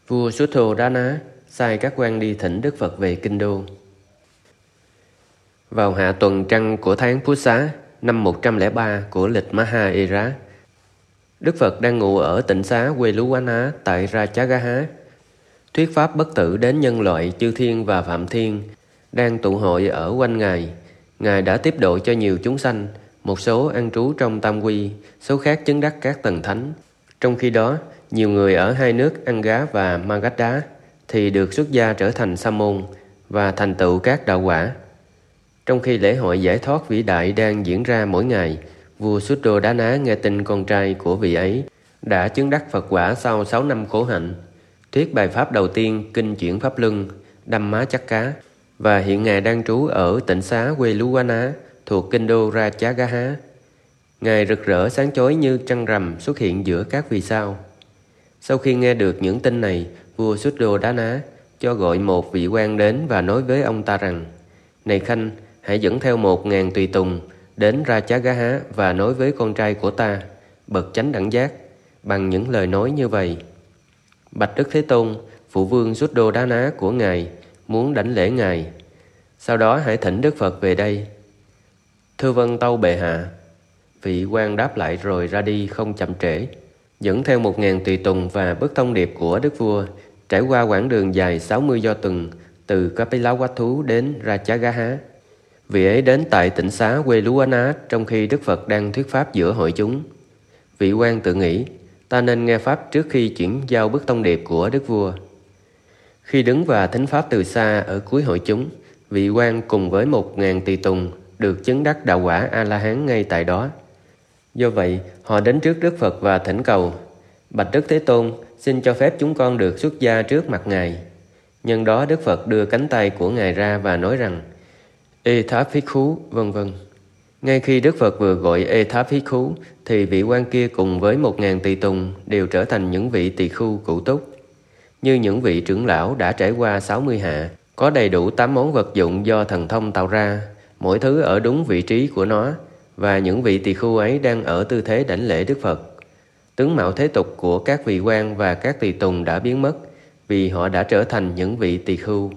Vua Suddhodana sai các quan đi thỉnh Đức Phật về Kinh Đô. Vào hạ tuần trăng của tháng Phú Xá, năm 103 của lịch Maha Era, Đức Phật đang ngụ ở tịnh xá Veluvana tại Rajagaha, thuyết pháp bất tử đến nhân loại chư thiên và phạm thiên đang tụ hội ở quanh Ngài. Ngài đã tiếp độ cho nhiều chúng sanh, một số an trú trong tam quy, số khác chứng đắc các tầng thánh. Trong khi đó, nhiều người ở hai nước Anga và Magadha thì được xuất gia trở thành sa môn và thành tựu các đạo quả. Trong khi lễ hội giải thoát vĩ đại đang diễn ra mỗi ngày, vua Suddhodana nghe tin con trai của vị ấy đã chứng đắc Phật quả sau 6 năm khổ hạnh, thuyết bài pháp đầu tiên kinh chuyển pháp luân Dhamma Chakka, và hiện Ngài đang trú ở tịnh xá Veluvana thuộc kinh đô Rajagaha. Ngài rực rỡ sáng chói như trăng rằm xuất hiện giữa các vì sao. Sau khi nghe được những tin này, vua Suddhodana cho gọi một vị quan đến và nói với ông ta rằng: "Này Khanh, hãy dẫn theo 1000 tùy tùng đến Rajagaha và nói với con trai của ta, bậc chánh đẳng giác, bằng những lời nói như vậy: Bạch Đức Thế Tôn, phụ vương Suddhodana của Ngài muốn đảnh lễ Ngài. Sau đó hãy thỉnh Đức Phật về đây." "Thưa vâng tâu bệ hạ." Vị quan đáp lại rồi ra đi không chậm trễ, dẫn theo 1000 tùy tùng và bức thông điệp của Đức Vua, trải qua quãng đường dài 60 do tuần từ Kapilavatthu đến Rajagaha. Vị ấy đến tại tịnh xá Veluvana trong khi Đức Phật đang thuyết pháp giữa hội chúng. Vị quan tự nghĩ: ta nên nghe pháp trước khi chuyển giao bức thông điệp của Đức Vua. Khi đứng và thính pháp từ xa ở cuối hội chúng, vị quan cùng với 1000 tùy tùng được chứng đắc đạo quả A-la-hán ngay tại đó. Do vậy, họ đến trước Đức Phật và thỉnh cầu: Bạch Đức Thế Tôn, xin cho phép chúng con được xuất gia trước mặt Ngài. Nhân đó Đức Phật đưa cánh tay của Ngài ra và nói rằng: Ethaphikhú, vân vân. Ngay khi Đức Phật vừa gọi Ethaphikhú thì vị quan kia cùng với 1000 tỳ tùng đều trở thành những vị tỳ khưu cụ túc. Như những vị trưởng lão đã trải qua 60 hạ, có đầy đủ 8 món vật dụng do thần thông tạo ra, mỗi thứ ở đúng vị trí của nó, và những vị tỳ khưu ấy đang ở tư thế đảnh lễ Đức Phật. Tướng mạo thế tục của các vị quan và các tỳ tùng đã biến mất vì họ đã trở thành những vị tỳ khưu.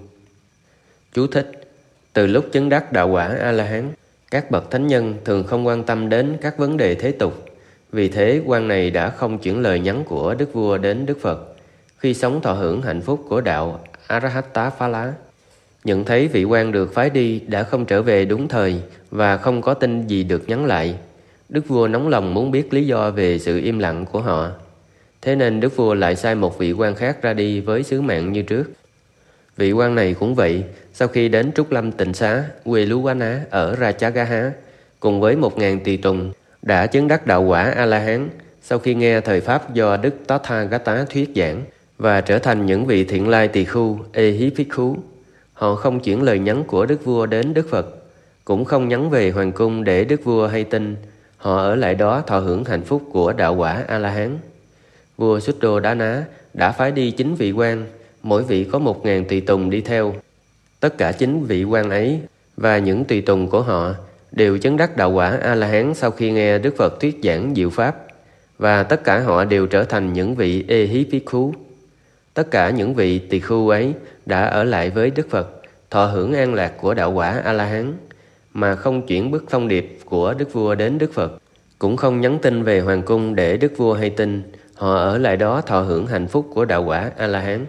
Chú thích: từ lúc chứng đắc đạo quả A-la-hán, các bậc thánh nhân thường không quan tâm đến các vấn đề thế tục. Vì thế, quan này đã không chuyển lời nhắn của Đức Vua đến Đức Phật khi sống thọ hưởng hạnh phúc của đạo Arahata Phala. Nhận thấy vị quan được phái đi đã không trở về đúng thời và không có tin gì được nhắn lại, Đức Vua nóng lòng muốn biết lý do về sự im lặng của họ. Thế nên Đức Vua lại sai một vị quan khác ra đi với sứ mạng như trước. Vị quan này cũng vậy, sau khi đến Trúc Lâm tịnh xá Veluvana ở Rajagaha cùng với 1000 tỳ tùng đã chứng đắc đạo quả A-la-hán sau khi nghe thời pháp do Đức Tathagata thuyết giảng và trở thành những vị thiện lai tỳ khưu Ehiphikkhú. Họ không chuyển lời nhắn của Đức Vua đến Đức Phật, cũng không nhắn về hoàng cung để Đức Vua hay tin. Họ ở lại đó thọ hưởng hạnh phúc của đạo quả A-la-hán. Vua Suddhodana đã phái đi 9 vị quan, mỗi vị có 1000 tỳ tùng đi theo. Tất cả 9 vị quan ấy và những tùy tùng của họ đều chứng đắc đạo quả A-la-hán sau khi nghe Đức Phật thuyết giảng diệu pháp, và tất cả họ đều trở thành những vị Ehiphikkhú. Tất cả những vị tỳ khưu ấy đã ở lại với Đức Phật, thọ hưởng an lạc của đạo quả A-la-hán, mà không chuyển bức thông điệp của Đức Vua đến Đức Phật, cũng không nhắn tin về hoàng cung để Đức Vua hay tin. Họ ở lại đó thọ hưởng hạnh phúc của đạo quả A-la-hán.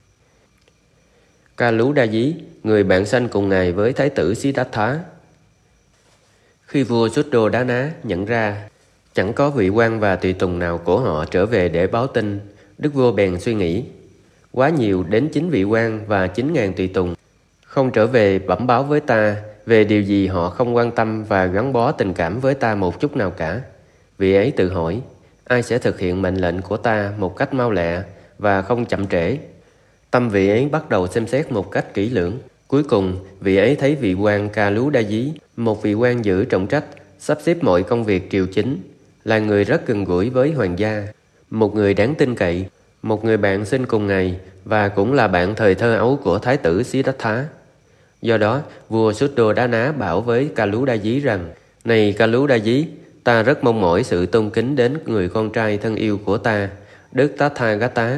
Kaludaya, người bạn sanh cùng Ngài với Thái tử Siddhartha. Khi vua Suddhodana nhận ra chẳng có vị quan và tùy tùng nào của họ trở về để báo tin, Đức Vua bèn suy nghĩ: quá nhiều đến 9 vị quan và 9000 tùy tùng không trở về bẩm báo với ta về điều gì họ không quan tâm và gắn bó tình cảm với ta một chút nào cả. Vị ấy tự hỏi: ai sẽ thực hiện mệnh lệnh của ta một cách mau lẹ và không chậm trễ? Tâm vị ấy bắt đầu xem xét một cách kỹ lưỡng. Cuối cùng, vị ấy thấy vị quan Kaludaya, một vị quan giữ trọng trách, sắp xếp mọi công việc triều chính, là người rất gần gũi với hoàng gia, một người đáng tin cậy, một người bạn sinh cùng ngày và cũng là bạn thời thơ ấu của Thái tử Siddhartha. Do đó, vua Suddhodana bảo với Kaludaya rằng: này Kaludaya, ta rất mong mỏi sự tôn kính đến người con trai thân yêu của ta, Đức Tathagata,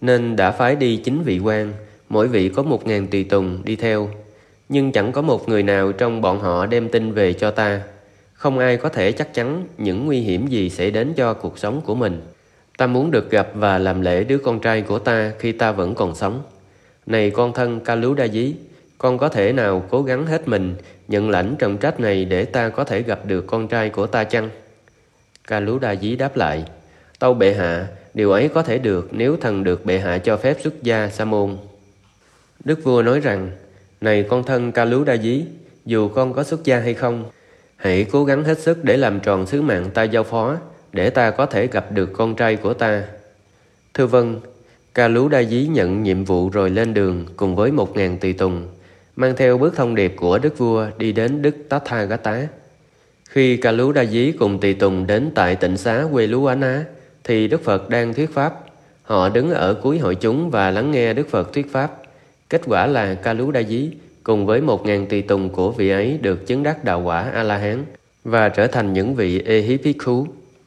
nên đã phái đi 9 vị quan, mỗi vị có 1.000 tùy tùng đi theo. Nhưng chẳng có một người nào trong bọn họ đem tin về cho ta. Không ai có thể chắc chắn những nguy hiểm gì sẽ đến cho cuộc sống của mình. Ta muốn được gặp và làm lễ đứa con trai của ta khi ta vẫn còn sống. Này con thân Kaludaya, con có thể nào cố gắng hết mình nhận lãnh trọng trách này để ta có thể gặp được con trai của ta chăng? Kaludaya đáp lại: Tâu bệ hạ, điều ấy có thể được nếu thần được bệ hạ cho phép xuất gia sa môn. Đức vua nói rằng: Này con thân Kaludaya, dù con có xuất gia hay không, hãy cố gắng hết sức để làm tròn sứ mạng ta giao phó, để ta có thể gặp được con trai của ta. Thưa vâng. Kaludaya nhận nhiệm vụ rồi lên đường cùng với 1.000 tùy tùng, mang theo bức thông điệp của đức vua đi đến Đức Tathagata. Khi Kaludaya cùng tùy tùng đến tại tịnh xá Veluwana, thì Đức Phật đang thuyết pháp. Họ đứng ở cuối hội chúng và lắng nghe Đức Phật thuyết pháp. Kết quả là Kaludaya cùng với 1.000 tùy tùng của vị ấy được chứng đắc đạo quả A-la-hán và trở thành những vị Ehipikhu.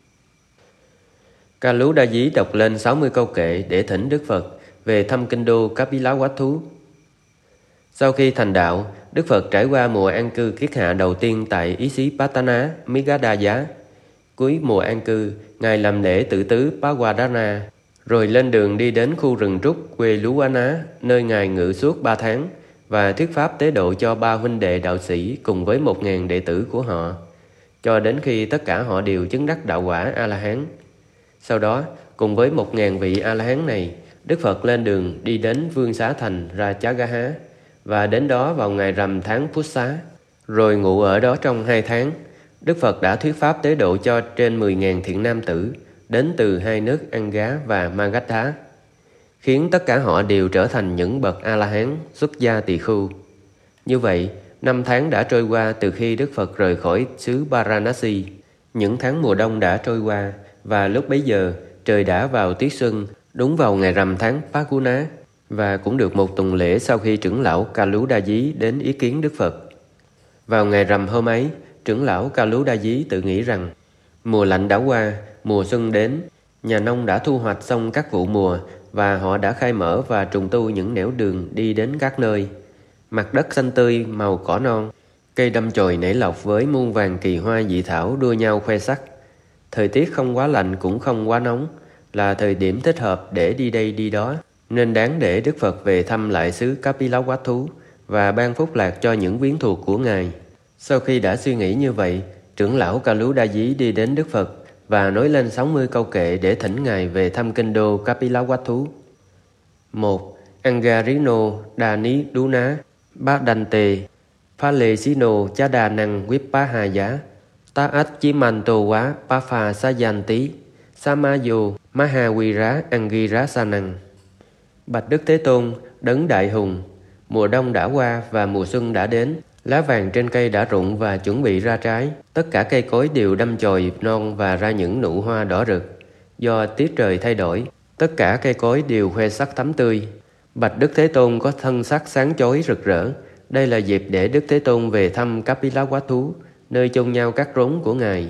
Kaludaya đọc lên 60 câu kệ để thỉnh Đức Phật về thăm kinh đô Kapilavatthu. Sau khi thành đạo, Đức Phật trải qua mùa an cư kiết hạ đầu tiên tại Isipatana, Migadaya. Cuối mùa an cư, Ngài làm lễ tự tứ Pawadana, rồi lên đường đi đến khu rừng trúc Veluwana, nơi Ngài ngự suốt 3 tháng, và thuyết pháp tế độ cho 3 huynh đệ đạo sĩ cùng với 1.000 đệ tử của họ, cho đến khi tất cả họ đều chứng đắc đạo quả A-la-hán. Sau đó, cùng với 1.000 vị A-la-hán này, Đức Phật lên đường đi đến Vương Xá Thành Ratchagaha, và đến đó vào ngày rằm tháng Pusa, rồi ngụ ở đó trong 2 tháng. Đức Phật đã thuyết pháp tế độ cho trên 10.000 thiện nam tử đến từ 2 nước Anga và Magadha, khiến tất cả họ đều trở thành những bậc A-la-hán xuất gia tỳ khưu. Như vậy, 5 tháng đã trôi qua từ khi Đức Phật rời khỏi xứ Varanasi. Những tháng mùa đông đã trôi qua, và lúc bấy giờ trời đã vào tiết xuân, đúng vào ngày rằm tháng Phaguna, và cũng được một tuần lễ sau khi trưởng lão Kaludaya đến ý kiến Đức Phật. Vào ngày rằm hôm ấy, trưởng lão Kaludaya tự nghĩ rằng mùa lạnh đã qua, mùa xuân đến, nhà nông đã thu hoạch xong các vụ mùa và họ đã khai mở và trùng tu những nẻo đường đi đến các nơi. Mặt đất xanh tươi màu cỏ non, cây đâm chồi nảy lộc với muôn vàng kỳ hoa dị thảo đua nhau khoe sắc. Thời tiết không quá lạnh cũng không quá nóng, là thời điểm thích hợp để đi đây đi đó, nên đáng để Đức Phật về thăm lại xứ Kapilavatthu và ban phúc lạc cho những quyến thuộc của Ngài. Sau khi đã suy nghĩ như vậy, trưởng lão Kaludaya đi đến Đức Phật và nói lên 60 câu kệ để thỉnh Ngài về thăm kinh đô Kapilavatthu. 1. Angarino Dani Duna Badante Phalesino Chadanang Vipahaya Taat Chimanto Quá Pafa Sayanti Samayo Mahavira Angirasanang. Bạch Đức Thế Tôn, đấng đại hùng, mùa đông đã qua và mùa xuân đã đến. Lá vàng trên cây đã rụng và chuẩn bị ra trái. Tất cả cây cối đều đâm chồi non và ra những nụ hoa đỏ rực. Do tiết trời thay đổi, tất cả cây cối đều khoe sắc thắm tươi. Bạch Đức Thế Tôn có thân sắc sáng chói rực rỡ. Đây là dịp để Đức Thế Tôn về thăm Kapilavatthu, nơi chôn nhau các rốn của Ngài.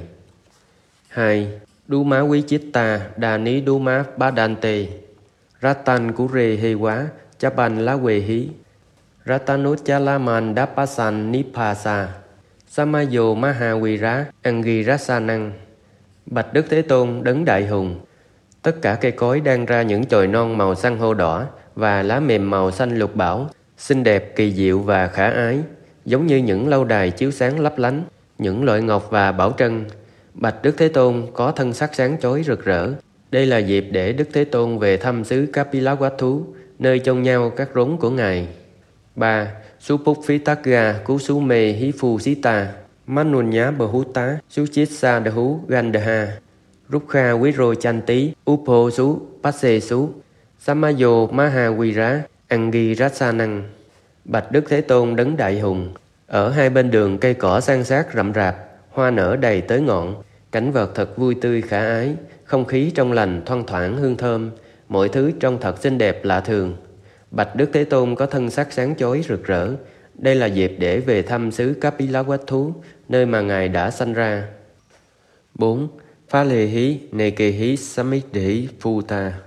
2. Duma Vichitta Dani Duma Badante Ratan Kure Hewa Chapan La Hí Ratanutchalaman Dapasan Nipasa Samayo Mahavira Angirasanang. Bạch Đức Thế Tôn, đấng đại hùng, tất cả cây cối đang ra những chồi non màu xanh hô đỏ và lá mềm màu xanh lục bảo, xinh đẹp, kỳ diệu và khả ái, giống như những lâu đài chiếu sáng lấp lánh, những loại ngọc và bảo trân. Bạch Đức Thế Tôn có thân sắc sáng chói rực rỡ. Đây là dịp để Đức Thế Tôn về thăm xứ Kapilavatthu, nơi chôn nhau các rốn của Ngài. 3. Supukvitagga Kusume Hifusita Manunya Bahuta Suchitsa Dahu Gandha Rukha Viro Chanti Upo Su Pase Su Samayo Mahavira Angirasanang. Bạch Đức Thế Tôn, đấng đại hùng, ở hai bên đường cây cỏ san sát rậm rạp, hoa nở đầy tới ngọn, cảnh vật thật vui tươi khả ái, không khí trong lành thoang thoảng hương thơm, mọi thứ trông thật xinh đẹp lạ thường. Bạch Đức Thế Tôn có thân sắc sáng chói rực rỡ. Đây là dịp để về thăm xứ Kapilavatthu, nơi mà Ngài đã sanh ra. 4. Phalehi Nekehi Samidhi Phuta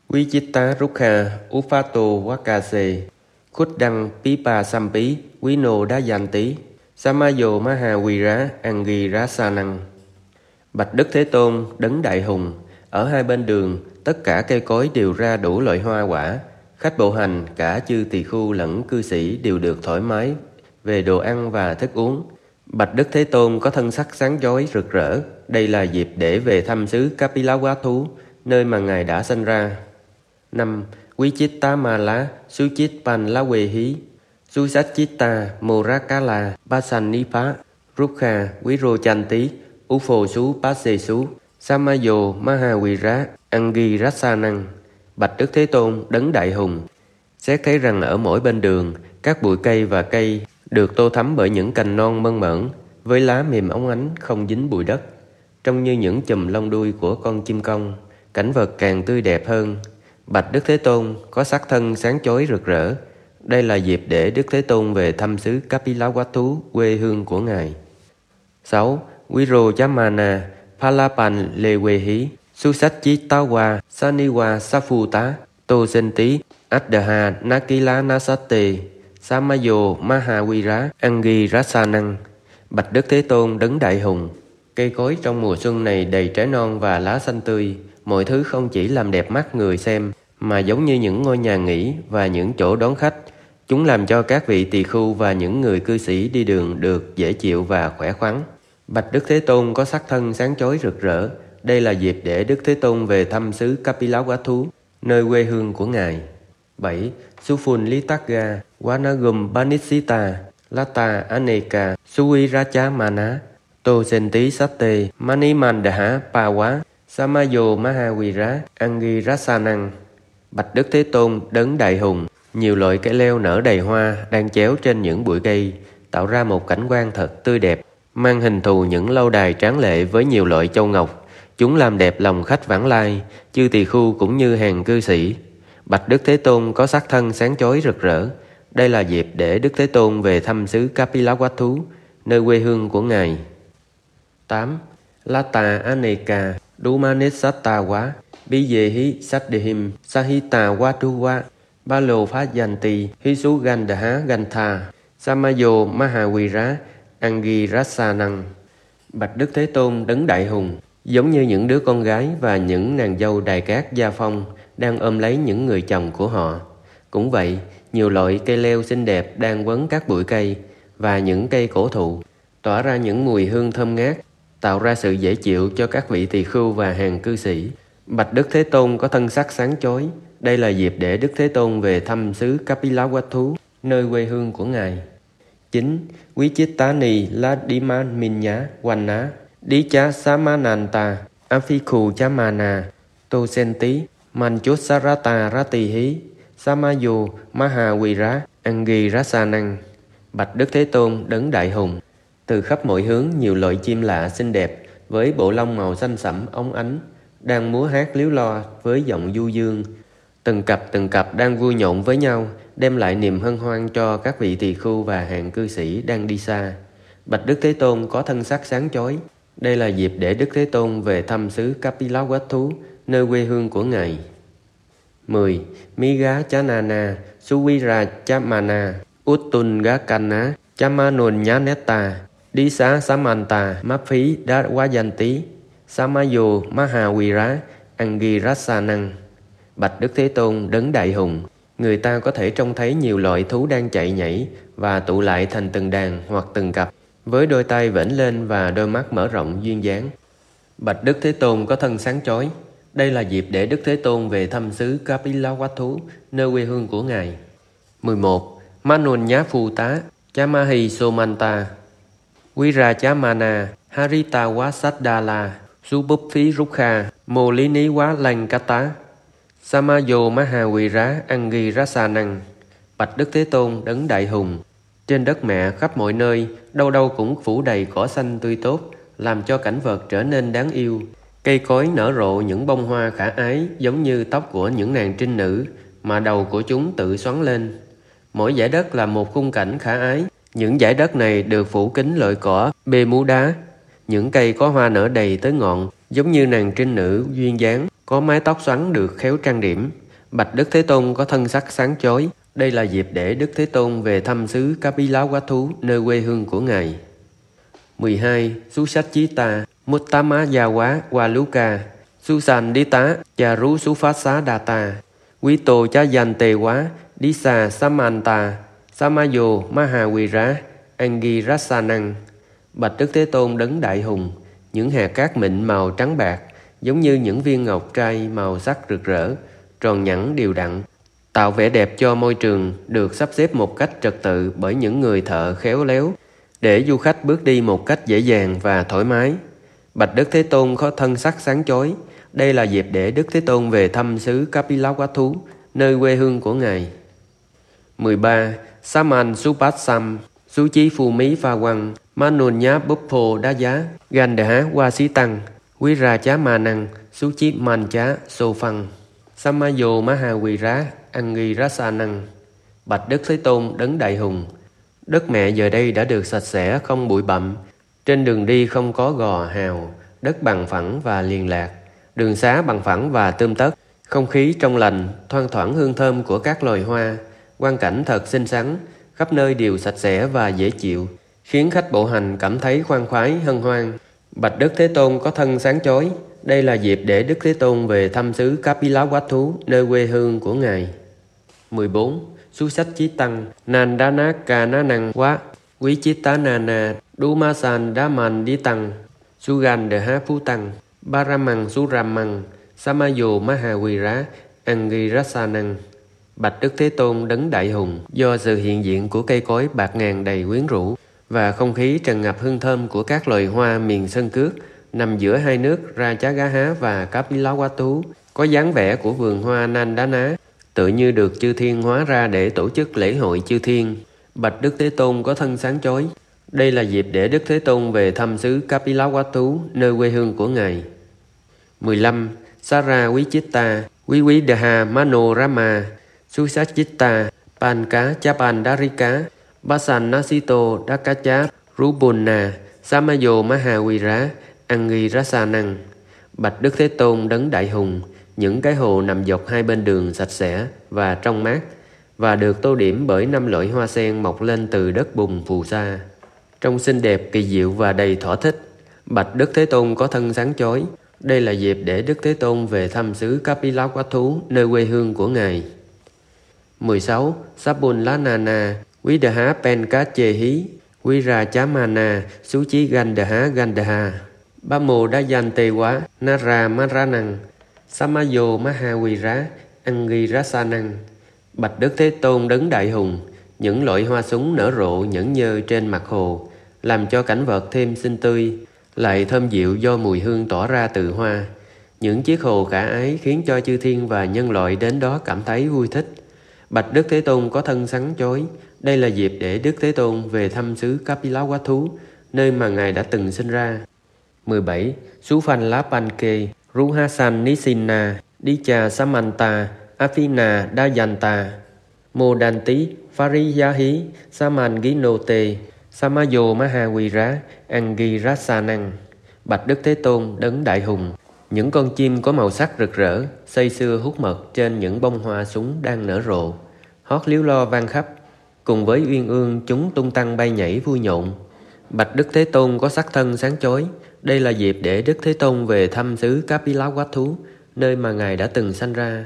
Vichitta Rukha Upato Vakase Khuddang Pipa Sampi Vino Dayanti Samayo Mahavira Angirasanang. Bạch Đức Thế Tôn đấng đại hùng, ở hai bên đường tất cả cây cối đều ra đủ loại hoa quả. Khách bộ hành cả chư tỳ khưu lẫn cư sĩ đều được thoải mái về đồ ăn và thức uống. Bạch Đức Thế Tôn có thân sắc sáng chói rực rỡ. Đây là dịp để về thăm xứ Kapilavatthu, nơi mà Ngài đã sinh ra. 5. Vichittamala Suchitpanlavehi Susatchitta Morakala Pasanipa Rukha Virochanti Ufosu Pasesu Samayo Mahavira Angirasanang. Bạch Đức Thế Tôn đấng đại hùng, xét thấy rằng ở mỗi bên đường các bụi cây và cây được tô thắm bởi những cành non mơn mởn với lá mềm óng ánh không dính bụi đất, trông như những chùm lông đuôi của con chim công. Cảnh vật càng tươi đẹp hơn. Bạch Đức Thế Tôn có sắc thân sáng chói rực rỡ. Đây là dịp để Đức Thế Tôn về thăm xứ Kapilavatthu, quê hương của Ngài. 6. Virochamana Palapanlevehi Susatchittawa Saniwa Safuta Tosenti Addaha Nakila Nasate Samayo Mahavira Angirasanang. Bạch Đức Thế Tôn đấng đại hùng, cây cối trong mùa xuân này đầy trái non và lá xanh tươi. Mọi thứ không chỉ làm đẹp mắt người xem, mà giống như những ngôi nhà nghỉ và những chỗ đón khách. Chúng làm cho các vị tỳ khưu và những người cư sĩ đi đường được dễ chịu và khỏe khoắn. Bạch Đức Thế Tôn có sắc thân sáng chói rực rỡ. Đây là dịp để Đức Thế Tôn về thăm xứ Kapilavatthu, nơi quê hương của Ngài. 7. Suphunlitagga Vanagum Banisita Lata Aneka Suvirachamana Tosenti Satte Manimandaha Pawa Samayo Mahavira Angirasanang. Bạch Đức Thế Tôn đấng đại hùng, nhiều loại cây leo nở đầy hoa đang chéo trên những bụi cây, tạo ra một cảnh quan thật tươi đẹp, mang hình thù những lâu đài tráng lệ với nhiều loại châu ngọc. Chúng làm đẹp lòng khách vãng lai, chư tỳ khưu cũng như hàng cư sĩ. Bạch Đức Thế Tôn có sắc thân sáng chói rực rỡ. Đây là dịp để Đức Thế Tôn về thăm xứ Kapilavatthu, nơi quê hương của Ngài. 8. Lata Aneka Dumanesattawa Biyehi Saddehim Sahita Watuwa Balo Phayanti Hisugandaha Gantha Samayo Mahavira Angirasanang. Bạch Đức Thế Tôn đấng đại hùng, giống như những đứa con gái và những nàng dâu đài cát gia phong đang ôm lấy những người chồng của họ. Cũng vậy, nhiều loại cây leo xinh đẹp đang quấn các bụi cây và những cây cổ thụ, tỏa ra những mùi hương thơm ngát, tạo ra sự dễ chịu cho các vị tỳ khưu và hàng cư sĩ. Bạch Đức Thế Tôn có thân sắc sáng chói. Đây là dịp để Đức Thế Tôn về thăm xứ Kapilavatthu, nơi quê hương của Ngài. 9. Vichittani Ladiman Minya Wanna Dicha Samananta Afikhu Chamana Tosenti Manchusarata Ratihi Samayo Mahavira Angirasanang. Bạch Đức Thế Tôn đấng đại hùng, từ khắp mọi hướng nhiều loại chim lạ xinh đẹp với bộ lông màu xanh sẫm óng ánh đang múa hát líu lo với giọng du dương. Từng cặp đang vui nhộn với nhau, đem lại niềm hân hoan cho các vị tỳ khưu và hàng cư sĩ đang đi xa. Bạch Đức Thế Tôn có thân sắc sáng chói. Đây là dịp để Đức Thế Tôn về thăm xứ Kapilavatthu, nơi quê hương của Ngài. 10. Miga Chanana Suvirachamana Uttungakana Chamanunyanetta Disa Samanta Maphi Dawayanti Samayo Mahavira Angirasanang. Bạch Đức Thế Tôn đấng đại hùng, người ta có thể trông thấy nhiều loại thú đang chạy nhảy và tụ lại thành từng đàn hoặc từng cặp, với đôi tay vểnh lên và đôi mắt mở rộng duyên dáng. Bạch Đức Thế Tôn có thân sáng chói. Đây là dịp để Đức Thế Tôn về thăm xứ Kapilavatthu, nơi quê hương của Ngài. 11. Manonyaphuta Chamahi Somanta Virachamana Harita Wasaddala Subuphi Rukha Molini Walankata Samayo Mahavira Angirasanang. Bạch Đức Thế Tôn đấng đại hùng, trên đất mẹ khắp mọi nơi, đâu đâu cũng phủ đầy cỏ xanh tươi tốt, làm cho cảnh vật trở nên đáng yêu. Cây cối nở rộ những bông hoa khả ái giống như tóc của những nàng trinh nữ, mà đầu của chúng tự xoắn lên. Mỗi dải đất là một khung cảnh khả ái. Những dải đất này được phủ kín loại cỏ bê mú đá. Những cây có hoa nở đầy tới ngọn, giống như nàng trinh nữ duyên dáng, có mái tóc xoắn được khéo trang điểm. Bạch Đức Thế Tôn có thân sắc sáng chói. Đây là dịp để Đức Thế Tôn về thăm xứ Kapilavatthu, nơi quê hương của Ngài. 12. Susachita Muttamayawa Waluka Susandita Charu Suphassadata Quito Chayantewa Disa Samanta Samayo Mahawira Angirasanang. Bạch Đức Thế Tôn đấng đại hùng, những hạt cát mịn màu trắng bạc giống như những viên ngọc trai màu sắc rực rỡ, tròn nhẵn đều đặn, tạo vẻ đẹp cho môi trường, được sắp xếp một cách trật tự bởi những người thợ khéo léo để du khách bước đi một cách dễ dàng và thoải mái. Bạch Đức Thế Tôn có thân sắc sáng chói. Đây là dịp để Đức Thế Tôn về thăm xứ Kapilavatthu, nơi quê hương của Ngài. 13. Saman Supatsam Suchi Phumi Pha Quăng Manunya Buppo Đá Giá Gandha Hoa Sĩ Tăng Quý Ra Chá Ma Năng Suchi Man Chá Sô Phăng Samayo Mahawira Angirasa Năng. Bạch Đức Thế Tôn đấng đại hùng, đất mẹ giờ đây đã được sạch sẽ không bụi bặm, trên đường đi không có gò hào, đất bằng phẳng và liền lạc, đường xá bằng phẳng và tươm tất, không khí trong lành, thoang thoảng hương thơm của các loài hoa, quang cảnh thật xinh xắn, khắp nơi đều sạch sẽ và dễ chịu, khiến khách bộ hành cảm thấy khoan khoái hân hoan. Bạch Đức Thế Tôn có thân sáng chói. Đây là dịp để Đức Thế Tôn về thăm xứ Kapilavatthu, nơi quê hương của Ngài. 14. Susachitang Nandanakana Wa Vichitanana Dumasan Daman Ditang Sugandha Phutang Baramang Suramang Samayo Mahawira Angirasanang. Bạch Đức Thế Tôn đấng đại hùng, do sự hiện diện của cây cối bạc ngàn đầy quyến rũ và không khí tràn ngập hương thơm của các loài hoa miền Sơn Cước, nằm giữa hai nước Rajagaha và Kapilavatthu, có dáng vẻ của vườn hoa Nandana, tự như được chư thiên hóa ra để tổ chức lễ hội chư thiên. Bạch Đức Thế Tôn có thân sáng chói. Đây là dịp để Đức Thế Tôn về thăm xứ Kapilavatthu, nơi quê hương của Ngài. 15. Sara Vichitta Vividaha Manorama Susachita Panka Chapandarika Basanasito Dakacha Rubuna Samayo Mahawira Angirasanang. Bạch Đức Thế Tôn đấng đại hùng, những cái hồ nằm dọc hai bên đường sạch sẽ và trong mát, và được tô điểm bởi 5 loại hoa sen mọc lên từ đất bùn phù sa, trông xinh đẹp, kỳ diệu và đầy thỏa thích. Bạch Đức Thế Tôn có thân sáng chói. Đây là dịp để Đức Thế Tôn về thăm xứ Kapilavatthu, nơi quê hương của Ngài. 16. Sabunlanana Vidaha Penkachehi Virachamana Suchi Gandha Gandha Bamo Dayantewa Nara Maranang Samayo Mahawira Angirasanang. Bạch Đức Thế Tôn đấng đại hùng, những loại hoa súng nở rộ nhẫn nhơ trên mặt hồ, làm cho cảnh vật thêm xinh tươi, lại thơm dịu do mùi hương tỏa ra từ hoa. Những chiếc hồ khả ái khiến cho chư thiên và nhân loại đến đó cảm thấy vui thích. Bạch Đức Thế Tôn có thân sáng chói. Đây là dịp để Đức Thế Tôn về thăm xứ Kapilavatthu, nơi mà Ngài đã từng sinh ra. 17. Suphanlapanke Ruhasan Nisina Dicha Samanta Afina Dayanta Modanti Fariyahi Samanginote Samayo Mahawira Angirasanang. Bạch Đức Thế Tôn đấng đại hùng, những con chim có màu sắc rực rỡ say sưa hút mật trên những bông hoa súng đang nở rộ, hót líu lo vang khắp, cùng với uyên ương chúng tung tăng bay nhảy vui nhộn. Bạch Đức Thế Tôn có sắc thân sáng chói. Đây là dịp để Đức Thế Tôn về thăm xứ Kapilavatthu, nơi mà Ngài đã từng sanh ra.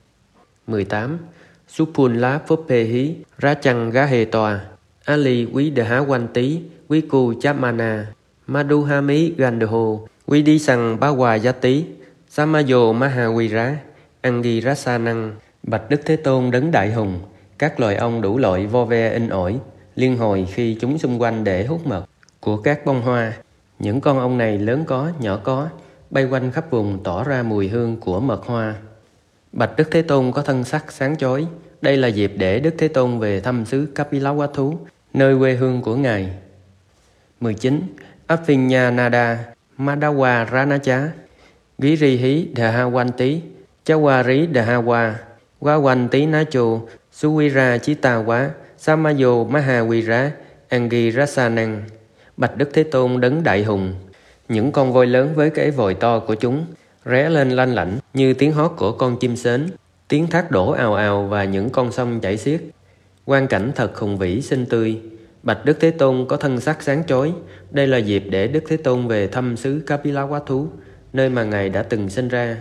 18. Supunla Phuppehi Rachang Gahetoa Ali Vidahawanti Viku Chamana Maduhami Gandho Vidisang Bawayati Samayo Mahawira Angirasanang. Bạch Đức Thế Tôn đấng đại hùng, các loài ong đủ loại vo ve in ỏi, liên hồi khi chúng xung quanh để hút mật của các bông hoa. Những con ong này lớn có, nhỏ có, bay quanh khắp vùng tỏ ra mùi hương của mật hoa. Bạch Đức Thế Tôn có thân sắc sáng chói. Đây là dịp để Đức Thế Tôn về thăm xứ Kapilavatthu, nơi quê hương của Ngài. 19. Aphinnyanada Madawa Ranacha Girihi Dhahawanti Chawari Dhahawa Wawanti Nacho Suwira Chitawa Samayo Mahawira Angirasanang. Bạch Đức Thế Tôn đấng đại hùng, những con voi lớn với cái vòi to của chúng Ré lên lanh lảnh như tiếng hót của con chim sến, tiếng thác đổ ào ào và những con sông chảy xiết. Quang cảnh thật hùng vĩ xinh tươi. Bạch Đức Thế Tôn có thân sắc sáng chói. Đây là dịp để Đức Thế Tôn về thăm xứ Kapilavatthu, nơi mà Ngài đã từng sinh ra.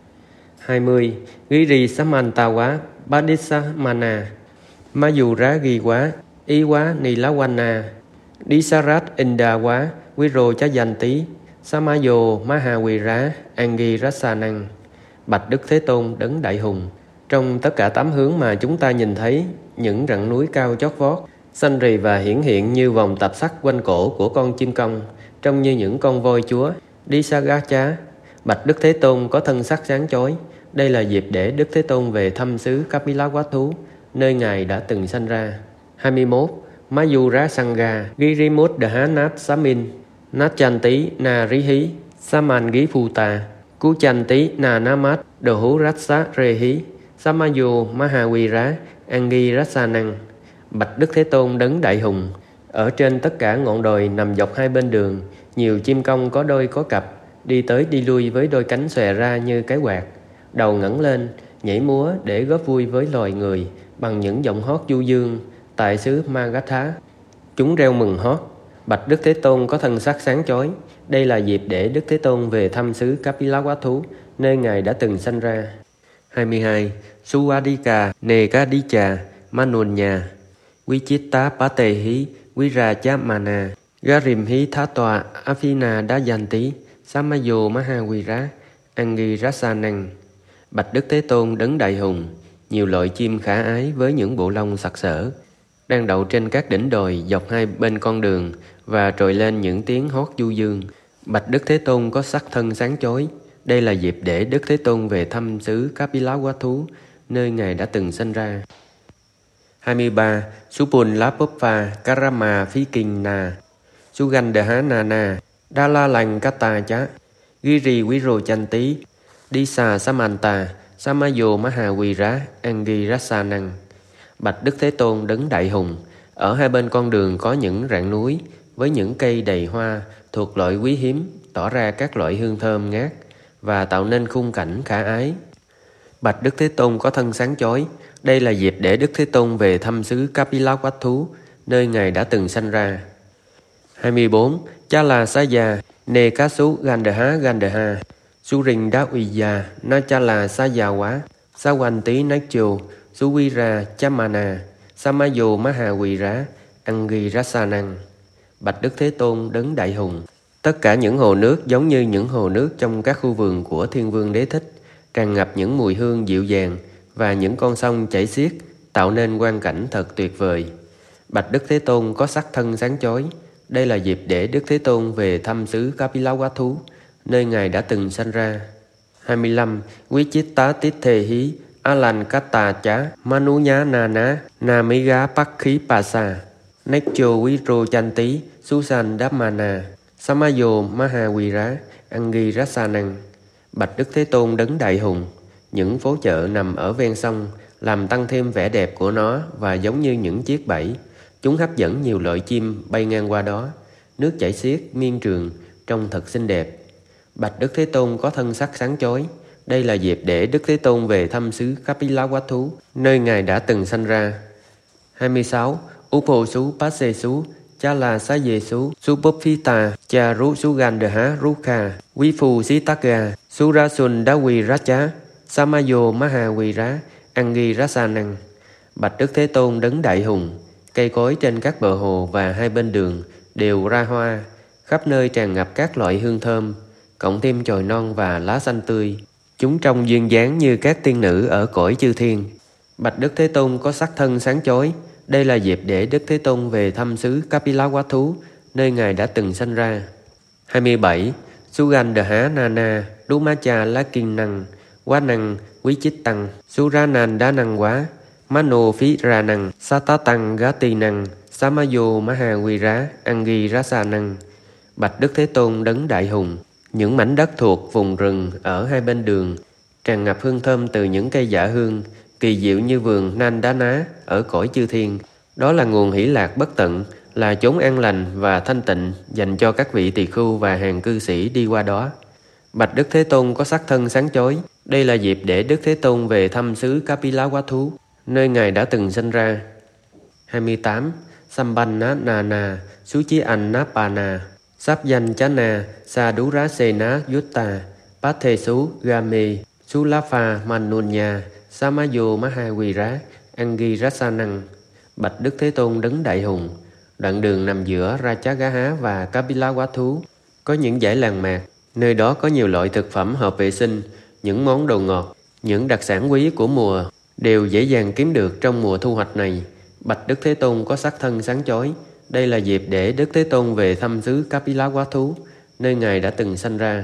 20. Giri Samantawa Padissamana Mayura Giwa Iwa Nilawana Disarat Indawa Viro Chayanti Samayo Mahawira Angirasanang. Bạch Đức Thế Tôn đấng đại hùng. Trong tất cả 8 hướng mà chúng ta nhìn thấy, những rặng núi cao chót vót, xanh rì và hiển hiện như vòng tạp sắc quanh cổ của con chim công, trông như những con voi chúa. Disagacha. Bạch Đức Thế Tôn có thân sắc sáng chói. Đây là dịp để Đức Thế Tôn về thăm xứ Kapilavatthu, nơi Ngài đã từng sanh ra. 21. Mayura Sangha Girimut Dhahanat Samin Nachanti Narihi Samangiputa Kuchanti Nanamat Dohu Ratsa Rehi Samayo Mahawira Angirasanang. Bạch Đức Thế Tôn đấng đại hùng. Ở trên tất cả ngọn đồi nằm dọc hai bên đường, nhiều chim công có đôi có cặp, đi tới đi lui với đôi cánh xòe ra như cái quạt, đầu ngẩng lên, nhảy múa để góp vui với loài người bằng những giọng hót du dương. Tại xứ Magadha, chúng reo mừng hót. Bạch Đức Thế Tôn có thân sắc sáng chói. Đây là dịp để Đức Thế Tôn về thăm xứ Kapilavatthu, nơi Ngài đã từng sanh ra. 22. Suwadika Nekadicha Manunya Vichitta Patehi Virajamana Garimhi Thatwa Afina Dayanti Samayo Mahawira Angirasanang. Bạch Đức Thế Tôn đấng đại hùng. Nhiều loại chim khả ái với những bộ lông sặc sỡ đang đậu trên các đỉnh đồi dọc hai bên con đường và trồi lên những tiếng hót du dương. Bạch Đức Thế Tôn có sắc thân sáng chói. Đây là dịp để Đức Thế Tôn về thăm xứ Kapilavatthu, nơi Ngài đã từng sinh ra. 23. Supun Lapoppa Karama Phikinna Sugandhanana Dala Lành Kata Chá Giri Viro Chanti Disa Samanta Samayo Mahawira Angirasanang. Bạch Đức Thế Tôn đấng đại hùng. Ở hai bên con đường có những rặng núi với những cây đầy hoa thuộc loại quý hiếm, tỏ ra các loại hương thơm ngát và tạo nên khung cảnh khả ái. Bạch Đức Thế Tôn có thân sáng chói. Đây là dịp để Đức Thế Tôn về thăm xứ Kapilavatthu, nơi Ngài đã từng sanh ra. 24. Chala Saya Nekasu Gandha Surinda Uya Nachala Sayawa Sawanti Nacho Suwira Chamana Samayo Mahawira Angirasanang. Bạch Đức Thế Tôn đấng đại hùng. Tất cả những hồ nước giống như những hồ nước trong các khu vườn của Thiên Vương Đế Thích, tràn ngập những mùi hương dịu dàng và những con sông chảy xiết, tạo nên quang cảnh thật tuyệt vời. Bạch Đức Thế Tôn có sắc thân sáng chói. Đây là dịp để Đức Thế Tôn về thăm xứ Kapilavatthu, nơi Ngài đã từng sanh ra. 25. Vichitta Tithehi Alankata Chá Manunya Nana Namiga Pakhi Pasa Necho Viro Chanti Susan Dhammana Samayo Mahawira Angirasanang. Bạch Đức Thế Tôn đấng đại hùng. Những phố chợ nằm ở ven sông làm tăng thêm vẻ đẹp của nó và giống như những chiếc bẫy. Chúng hấp dẫn nhiều loại chim bay ngang qua đó. Nước chảy xiết, miên trường, trông thật xinh đẹp. Bạch Đức Thế Tôn có thân sắc sáng chói. Đây là dịp để Đức Thế Tôn về thăm xứ Kapilavatthu, nơi Ngài đã từng sanh ra. 26. Uposu Pasesu Chala Sayesu Supopita Charu Sugandha Rukha Vifu Sitaka Surasun Dawi Racha Samayo Mahawira Angirasanang. Bạch Đức Thế Tôn đấng đại hùng. Cây cối trên các bờ hồ và hai bên đường đều ra hoa, khắp nơi tràn ngập các loại hương thơm, cộng thêm chồi non và lá xanh tươi. Chúng trông duyên dáng như các tiên nữ ở cõi chư thiên. Bạch Đức Thế Tôn có sắc thân sáng chói. Đây là dịp để Đức Thế Tôn về thăm xứ Kapilavatthu, nơi Ngài đã từng sanh ra. 27. Sugandha Nana Dumacha Lakinnang Wanang Vichittang Suranandanang Quá Mano Phiranang Satatang Gatinang Samayo Mahawira Angirasanang. Bạch Đức Thế Tôn đấng đại hùng. Những mảnh đất thuộc vùng rừng ở hai bên đường tràn ngập hương thơm từ những cây dạ hương, kỳ diệu như vườn Nandana ở cõi chư thiên. Đó là nguồn hỷ lạc bất tận, là chốn an lành và thanh tịnh dành cho các vị tỳ khưu và hàng cư sĩ đi qua đó. Bạch Đức Thế Tôn có sắc thân sáng chói, đây là dịp để Đức Thế Tôn về thăm xứ Kapilavatthu, nơi Ngài đã từng sinh ra. 28. Sambanna Nana Suchi Annapana Sáp danh Chana Sadurasena Yutta Pathe Sú Game Sulafa Manunya Samayo Mahawira Angirasanang. Bạch Đức Thế Tôn đấng đại hùng, đoạn đường nằm giữa Ratchagaha và Kapilavatthu có những dãy làng mạc, nơi đó có nhiều loại thực phẩm hợp vệ sinh, những món đồ ngọt, những đặc sản quý của mùa đều dễ dàng kiếm được trong mùa thu hoạch này. Bạch Đức Thế Tôn có sắc thân sáng chói, đây là dịp để Đức Thế Tôn về thăm xứ Kapilavatthu, nơi Ngài đã từng sanh ra.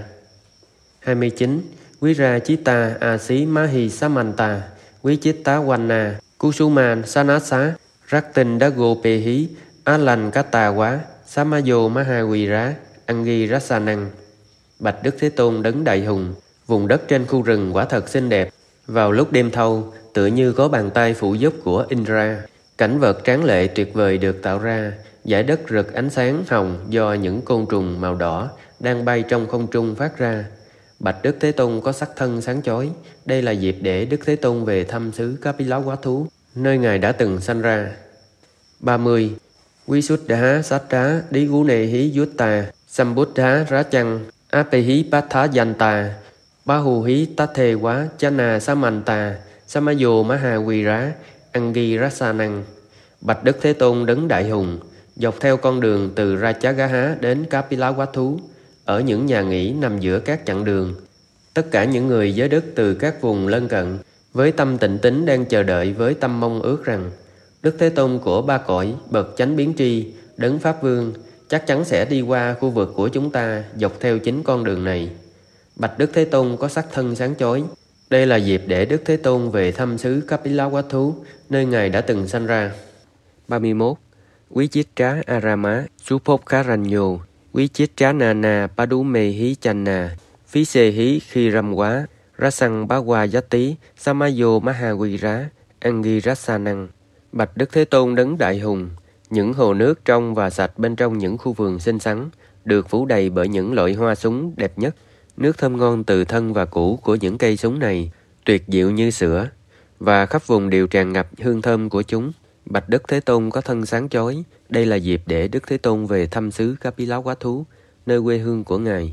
29. Virachita Asi Mahi Samanta Vichitta Wanna Kusuman Sanasa Raktin Dagopehi Alan Katawa Samayo Mahawira Angirasanang. Bạch Đức Thế Tôn đấng đại hùng, vùng đất trên khu rừng quả thật xinh đẹp. Vào lúc đêm thâu, tựa như có bàn tay phụ giúp của Indra, cảnh vật tráng lệ tuyệt vời được tạo ra. Dải đất rực ánh sáng hồng do những côn trùng màu đỏ đang bay trong không trung phát ra. Bạch Đức Thế Tôn có sắc thân sáng chói, đây là dịp để Đức Thế Tôn về thăm xứ Kapilavatthu, nơi Ngài đã từng sanh ra. 30. Visuddha Sattva Digunehi Yutta Sambuddha Rachang Apehi Patha Yanta Bahuhi Tathe Quá Chana Samanta Samayo Mahawira Angirasanang. Bạch Đức Thế Tôn đấng đại hùng, dọc theo con đường từ Ratchagaha đến Kapilavatthu, ở những nhà nghỉ nằm giữa các chặng đường, tất cả những người giới đức từ các vùng lân cận với tâm tịnh tín đang chờ đợi với tâm mong ước rằng Đức Thế Tôn của ba cõi, bậc chánh biến tri, đấng Pháp Vương chắc chắn sẽ đi qua khu vực của chúng ta dọc theo chính con đường này. Bạch Đức Thế Tôn có sắc thân sáng chói, đây là dịp để Đức Thế Tôn về thăm xứ Kapilavatthu, nơi Ngài đã từng sanh ra. 31. Vichitta Arama Supokharanyo Vichittanana Padumehi Channa Phisehi Khiramwa Rasang Bhagavayati Samayo Mahawira Angirasanang. Bạch Đức Thế Tôn đấng đại hùng, những hồ nước trong và sạch bên trong những khu vườn xinh xắn được phủ đầy bởi những loại hoa súng đẹp nhất. Nước thơm ngon từ thân và củ của những cây súng này tuyệt diệu như sữa, và khắp vùng đều tràn ngập hương thơm của chúng. Bạch Đức Thế Tôn có thân sáng chói, đây là dịp để Đức Thế Tôn về thăm xứ Kapilavatthu, nơi quê hương của Ngài.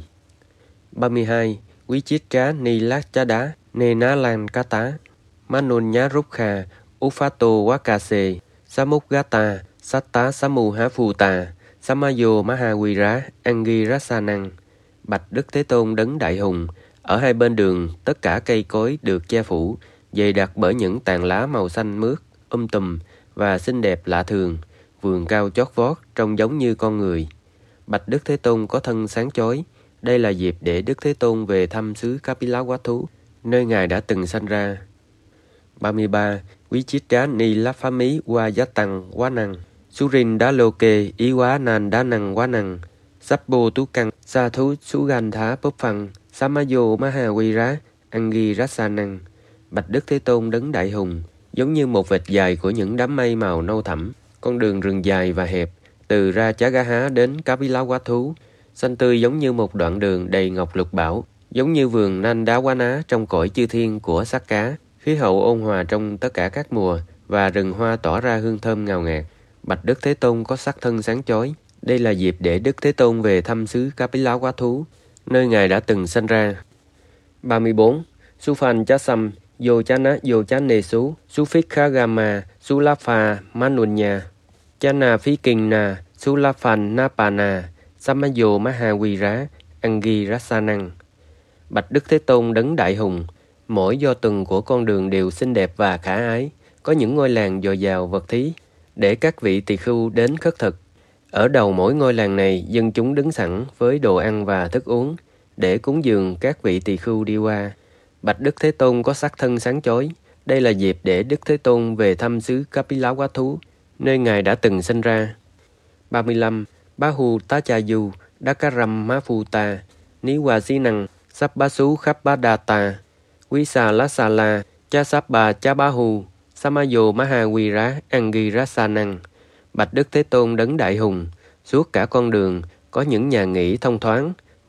32. Vichitta Nilachada Nenalankata Manunya Rukha Ufato Wakase Samukgata Satta Samuhafuta Samayo Mahawira Angirasanang. Bạch Đức Thế Tôn đấng đại hùng, ở hai bên đường tất cả cây cối được che phủ dày đặc bởi những tàn lá màu xanh mướt tùm và xinh đẹp lạ thường, vườn cao chót vót trông giống như con người. Bạch Đức Thế Tôn có thân sáng chói, đây là dịp để Đức Thế Tôn về thăm xứ Kapilavatthu, nơi Ngài đã từng sanh ra. 33. Vichitta Nilafami Wayatang Wanang Surindaloke Iwanandanang Wanang Sappo Tukang Sathu Sugantha Puphang Samayo Mahawira Angirasanang. Bạch Đức Thế Tôn đấng đại hùng, giống như một vệt dài của những đám mây màu nâu thẳm, con đường rừng dài và hẹp từ Ratchagaha đến Kapilavatthu, xanh tươi giống như một đoạn đường đầy ngọc lục bảo, giống như vườn Nandawana trong cõi chư thiên của Sắc Cá, khí hậu ôn hòa trong tất cả các mùa và rừng hoa tỏa ra hương thơm ngào ngạt. Bạch Đức Thế Tôn có sắc thân sáng chói, đây là dịp để Đức Thế Tôn về thăm xứ Kapilavatthu, nơi Ngài đã từng sanh ra. 34. Sufan Chasam Yochana Yochanesu Sufikhagama Sulapha Manunya Chana Phikinna Sulaphan Napana Samayo Mahawira Angirasanang. Bạch Đức Thế Tôn đấng đại hùng, mỗi do tuần của con đường đều xinh đẹp và khả ái, có những ngôi làng dồi dào vật thí để các vị tỳ khưu đến khất thực. Ở đầu mỗi ngôi làng này, dân chúng đứng sẵn với đồ ăn và thức uống để cúng dường các vị tỳ khưu đi qua. Bạch Đức Thế Tôn có sắc thân sáng chói, đây là dịp để Đức Thế Tôn về thăm xứ Kapilavatthu, nơi Ngài đã từng sinh ra. 35. Bahu Tachayu Dakaram Mafuta Niwasinang Sabbasu Khabbadata Visalasala Chasabba Chabahu Samayo Mahawira Angirasanang. Bạch Đức Thế Tôn đấng đại hùng, suốt cả con đường có những nhà nghỉ thông thoáng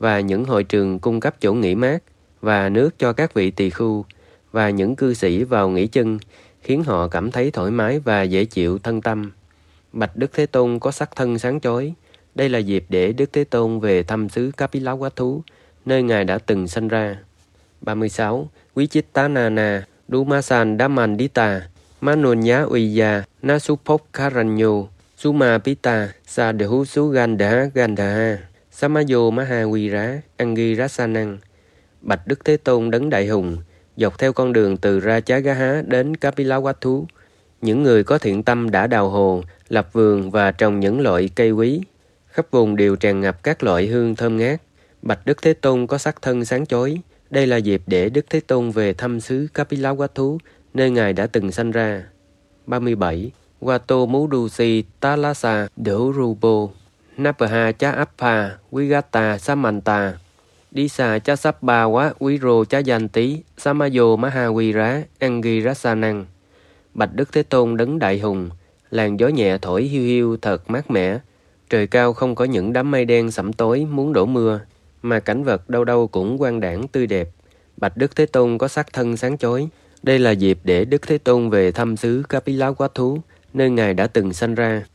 và những hội trường cung cấp chỗ nghỉ mát và nước cho các vị tỳ khưu và những cư sĩ vào nghỉ chân, khiến họ cảm thấy thoải mái và dễ chịu thân tâm. Bạch Đức Thế Tôn có sắc thân sáng chói. Đây là dịp để Đức Thế Tôn về thăm xứ Kapilavatthu, nơi Ngài đã từng sanh ra. 36. Vichittanana Dumasan Dhammandita Manunya Uya Nasupokharanyo Sumapita Sadhu Sugandha Gandha Samayo Mahawira Angirasanang. Bạch Đức Thế Tôn đấng đại hùng, dọc theo con đường từ Rajagaha đến Kapilavatthu, những người có thiện tâm đã đào hồ, lập vườn và trồng những loại cây quý. Khắp vùng đều tràn ngập các loại hương thơm ngát. Bạch Đức Thế Tôn có sắc thân sáng chói. Đây là dịp để Đức Thế Tôn về thăm xứ Kapilavatthu, nơi Ngài đã từng sanh ra. 37. Vato Mudusi Talasa Dhurubo Napaha Cha Appa Vigata Samanta Disa Cha Sabba Wa Viro Cha Yanti Samayo Mahawira Angirasanang. Bạch Đức Thế Tôn đấng đại hùng, làn gió nhẹ thổi hiu hiu thật mát mẻ. Trời cao không có những đám mây đen sẫm tối muốn đổ mưa, mà cảnh vật đâu đâu cũng quang đãng tươi đẹp. Bạch Đức Thế Tôn có sắc thân sáng chói. Đây là dịp để Đức Thế Tôn về thăm xứ Kapilavatthu, nơi Ngài đã từng sanh ra.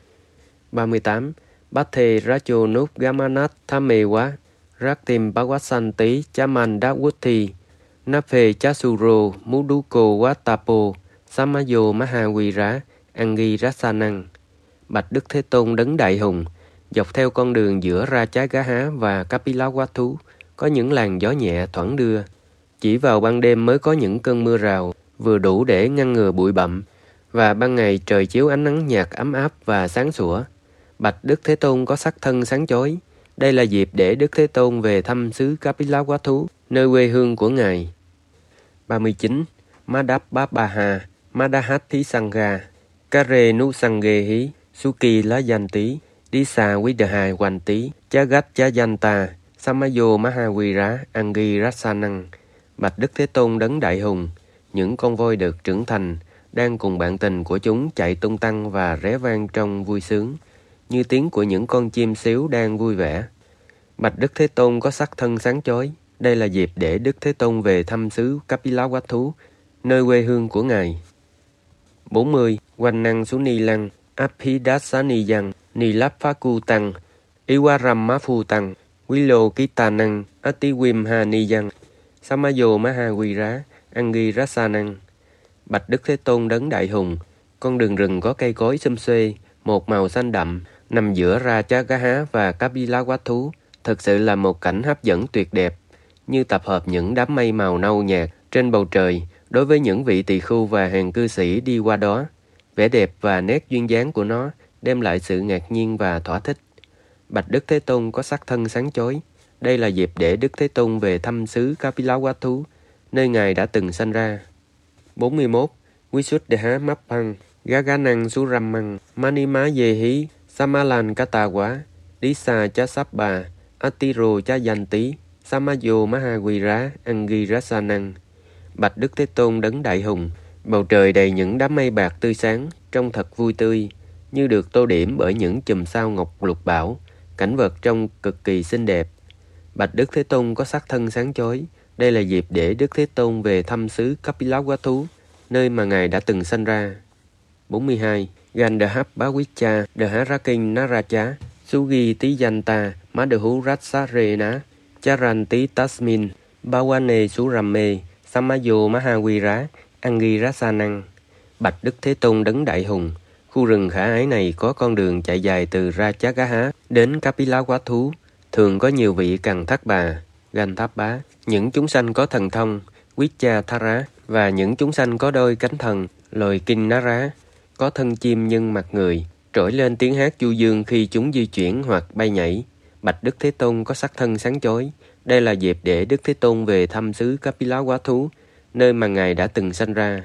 38. Bhathe Rajo Núp Gamanat Thamewa Raktim Bhagavasanti Chamandavuthi Naphe Chasuro Muduko Watapo Samayo Mahawira Angirasanang. Bạch Đức Thế Tôn đấng đại hùng, dọc theo con đường giữa Rajagaha và Kapilavatthu, có những làn gió nhẹ thoảng đưa. Chỉ vào ban đêm mới có những cơn mưa rào, vừa đủ để ngăn ngừa bụi bặm, và ban ngày trời chiếu ánh nắng nhạt ấm áp và sáng sủa. Bạch Đức Thế Tôn có sắc thân sáng chói. Đây là dịp để Đức Thế Tôn về thăm xứ Kapilavatthu, nơi quê hương của Ngài. 39. Madhabaha Madahati Sangha Kare Nusanghehi Suki Layanti Disa Vidha Wanti Chagat Chayanta Samayo Mahawira Angirasanang. Bạch Đức Thế Tôn đấng đại hùng, những con voi được trưởng thành đang cùng bạn tình của chúng chạy tung tăng và réo vang trong vui sướng, như tiếng của những con chim xíu đang vui vẻ. Bạch Đức Thế Tôn có sắc thân sáng chói. Đây là dịp để Đức Thế Tôn về thăm xứ Kapilavatthu, nơi quê hương của Ngài. 40. Quanh năng Suni Lăng Abhidasaniyang Nilapphakutang Iwaramapphutang Vilokittanang Atiwimhaniyang Samayo Mahawira Angirasanang. Bạch Đức Thế Tôn đấng đại hùng, con đường rừng có cây cối xum xuê, một màu xanh đậm, nằm giữa Rajagaha và Kapilavatthu, thực sự là một cảnh hấp dẫn tuyệt đẹp, như tập hợp những đám mây màu nâu nhạt trên bầu trời đối với những vị tỳ khưu và hàng cư sĩ đi qua đó. Vẻ đẹp và nét duyên dáng của nó đem lại sự ngạc nhiên và thỏa thích. Bạch Đức Thế Tôn có sắc thân sáng chói. Đây là dịp để Đức Thế Tôn về thăm xứ Kapilavatthu, nơi Ngài đã từng sanh ra. 41. Visuddha Mappang Gaganang Surammang Manima Yehi Samalan Katawa Disa Chasabba Atiro Chayanti Samayo Mahawira Angirasanang. Bạch Đức Thế Tôn đấng đại hùng, bầu trời đầy những đám mây bạc tươi sáng, trông thật vui tươi, như được tô điểm bởi những chùm sao ngọc lục bảo. Cảnh vật trông cực kỳ xinh đẹp. Bạch Đức Thế Tôn có sắc thân sáng chói. Đây là dịp để Đức Thế Tôn về thăm xứ Kapilavatthu, nơi mà Ngài đã từng sanh ra. 42. Gandhap Bhavicha Dharakin Naracha Sugi Tiyanta Madhu Ratsarena Charanti Tasmin Bhawane Suramme Samayo Mahawira Angirasanang. Bạch Đức Thế Tôn đấng đại hùng, khu rừng khả ái này có con đường chạy dài từ Rajagaha đến Kapilavatthu, thường có nhiều vị cằn thác bà, Gandhapa, những chúng sanh có thần thông, Vichathara, và những chúng sanh có đôi cánh thần, loài Kinnara, có thân chim nhưng mặt người, trỗi lên tiếng hát du dương khi chúng di chuyển hoặc bay nhảy. Bạch Đức Thế Tôn có sắc thân sáng chói. Đây là dịp để Đức Thế Tôn về thăm xứ Kapilavatthu, nơi mà Ngài đã từng sanh ra.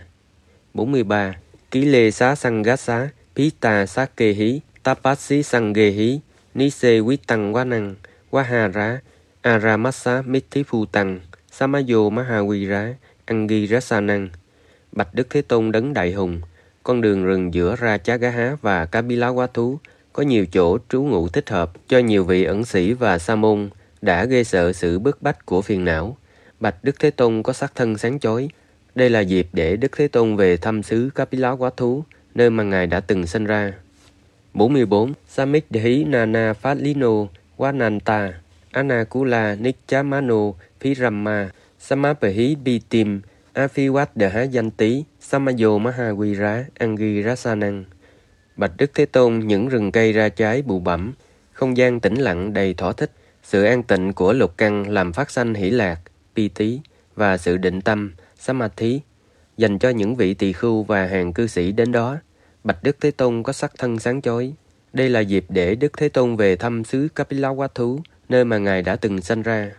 43. Ký lê xá sangasa Pita Sakehi Tapasi Sangehi Nise Vitang Wanang Wahara Aramasa Mithiputang Samayo Mahawira Angirasanang. Bạch Đức Thế Tôn đấng đại hùng, con đường rừng giữa Rajagaha và Kapilavatthu có nhiều chỗ trú ngụ thích hợp cho nhiều vị ẩn sĩ và sa môn. đã gây sợ sự bức bách của phiền não. Bạch Đức Thế Tôn có sắc thân sáng chói. Đây là dịp để Đức Thế Tôn về thăm xứ Kapilavatthu, nơi mà Ngài đã từng sinh ra. 44. Samikdahi Nana Phalino Wananta Anakula Nichamano Phiramma Samapahi Bitim Afiwaddaha Yanti Samayo Mahawira Angirasanang. Bạch Đức Thế Tôn, những rừng cây ra trái bụ bẩm, không gian tĩnh lặng đầy thỏa thích, sự an tịnh của lục căn làm phát sanh hỷ lạc, piti, và sự định tâm, samadhi, dành cho những vị tỳ khưu và hàng cư sĩ đến đó. Bạch Đức Thế Tôn có sắc thân sáng chói. Đây là dịp để Đức Thế Tôn về thăm xứ Kapilavatthu, nơi mà Ngài đã từng sanh ra.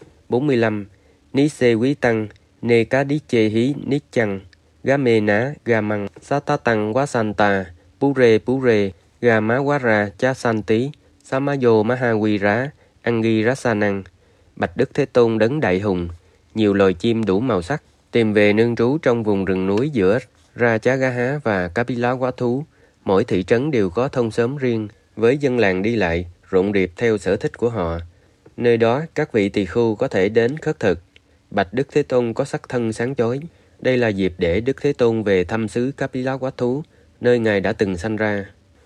45. Nise quý tăng Nekadichehi Nichang Gamena Gamang Satatang Wasanta Pure Gamawara Chasanti Samayo Mahawira Angirasanang. Bạch Đức Thế Tôn đấng đại hùng, nhiều loài chim đủ màu sắc tìm về nương trú trong vùng rừng núi giữa Rajagaha và Kapilavatthu. Mỗi thị trấn đều có thông xóm riêng với dân làng đi lại rộn rịp theo sở thích của họ. Nơi đó các vị tỳ khưu có thể đến khất thực. Bạch Đức Thế Tôn có sắc thân sáng chói. Đây là dịp để Đức Thế Tôn về thăm xứ Kapilavatthu, nơi Ngài đã từng sanh ra.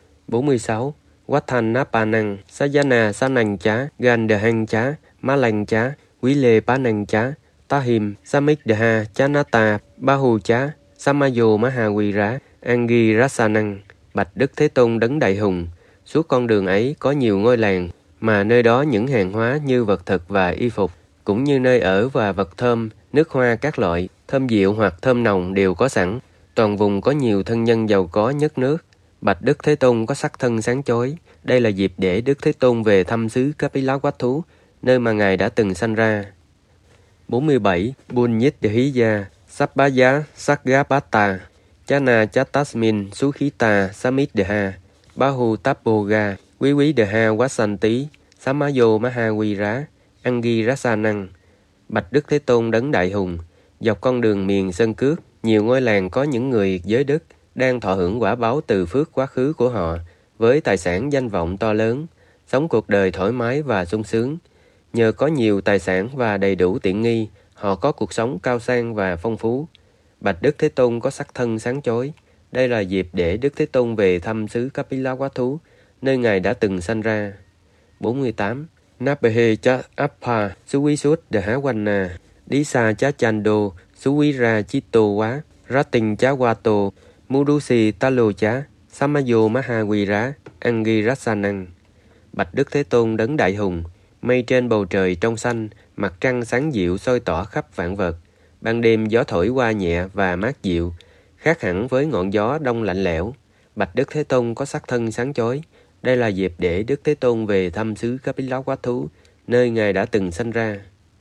46. Wattanapanang Sajana Sanang Chá Gandahang Chá Malang Chá Quý Lê Panang Chá Tahim Samikdaha Chanata Bahu Chá Samayo Mahawira Angirasanang. Bạch Đức Thế Tôn đấng đại hùng, suốt con đường ấy có nhiều ngôi làng, mà nơi đó những hàng hóa như vật thực và y phục, cũng như nơi ở và vật thơm, nước hoa các loại, thơm dịu hoặc thơm nồng đều có sẵn. Toàn vùng có nhiều thân nhân giàu có nhất nước. Bạch Đức Thế Tôn có sắc thân sáng chói. Đây là dịp để Đức Thế Tôn về thăm xứ Kapilavatthu, nơi mà Ngài đã từng sanh ra. 47. Bunyidhiya Sabbaya Saggapata Chana Chatasmin Sukhita Samidha Bahu Tapoga Quý Đà Wasanti Samayo Mahawira Angirasanang. Bạch Đức Thế Tôn đấng đại hùng, dọc con đường miền Sơn Cước, nhiều ngôi làng có những người giới đức đang thọ hưởng quả báo từ phước quá khứ của họ, với tài sản danh vọng to lớn, sống cuộc đời thoải mái và sung sướng. Nhờ có nhiều tài sản và đầy đủ tiện nghi, họ có cuộc sống cao sang và phong phú. Bạch Đức Thế Tôn có sắc thân sáng chói. Đây là dịp để Đức Thế Tôn về thăm xứ Kapilavatthu, nơi Ngài đã từng sanh ra. 48. Napehe cha appa suvisuddaha wanna Disa cha chando suvira chito quá Ratin cha wato Mudusi talo cha Samayo Mahawira Angirasanang. Bạch Đức Thế Tôn đấng đại hùng, mây trên bầu trời trong xanh, mặt trăng sáng dịu soi tỏ khắp vạn vật. Ban đêm gió thổi qua nhẹ và mát dịu, khác hẳn với ngọn gió đông lạnh lẽo. Bạch Đức Thế Tôn có sắc thân sáng chói. Đây là dịp để Đức Thế Tôn về thăm xứ Kapilavatthu, nơi Ngài đã từng sanh ra.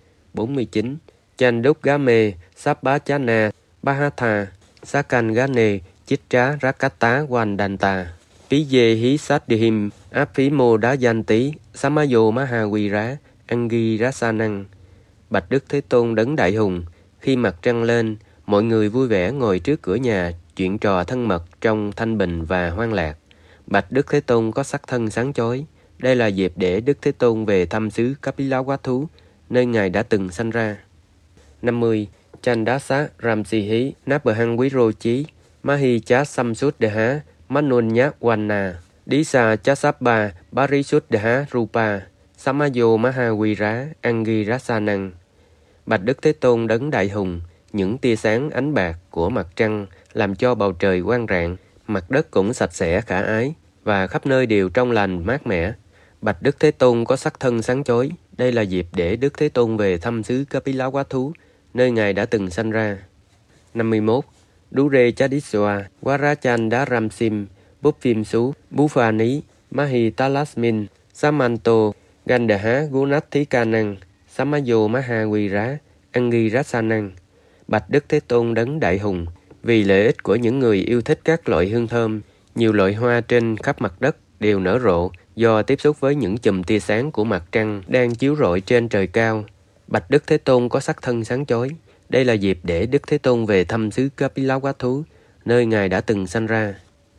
49. Chandogame Sabbachana Bahatha Sakangane Chitra Rakata Wandanta Piye Hi Saddhim Apimo Dayanti Samayo Mahawira Angirasanang. Bạch Đức Thế Tôn đấng đại hùng, khi mặt trăng lên, mọi người vui vẻ ngồi trước cửa nhà, chuyện trò thân mật trong thanh bình và hoan lạc. Bạch Đức Thế Tôn có sắc thân sáng chói. Đây là dịp để Đức Thế Tôn về thăm xứ Kapilavatthu, nơi Ngài đã từng sanh ra. 50. Chandasa Ramsihi Nabahang Virochi Mahi Cha Samsuddha Manunya Wanna Disa Chasabba Parisuddha Rupa Samayo Mahawira Angirasanang. Bạch Đức Thế Tôn đấng đại hùng, những tia sáng ánh bạc của mặt trăng làm cho bầu trời quang rạng, mặt đất cũng sạch sẽ khả ái, và khắp nơi đều trong lành mát mẻ. Bạch Đức Thế Tôn có sắc thân sáng chói. Đây là dịp để Đức Thế Tôn về thăm xứ Kapilavatthu, nơi Ngài đã từng sanh ra. 51. Dure Chadiswa Warachan Ramsim Bupphim Su Bufani Mahi Talasmin Samanto Gandaha Gunathikanang Samayo Mahawira Angirasanang. Bạch Đức Thế Tôn đấng đại hùng, vì lợi ích của những người yêu thích các loại hương thơm, nhiều loại hoa trên khắp mặt đất đều nở rộ do tiếp xúc với những chùm tia sáng của mặt trăng đang chiếu rọi trên trời cao. Bạch Đức Thế Tôn có sắc thân sáng chói. Đây là dịp để Đức Thế Tôn về thăm xứ Kapilavatthu, nơi Ngài đã từng sanh ra.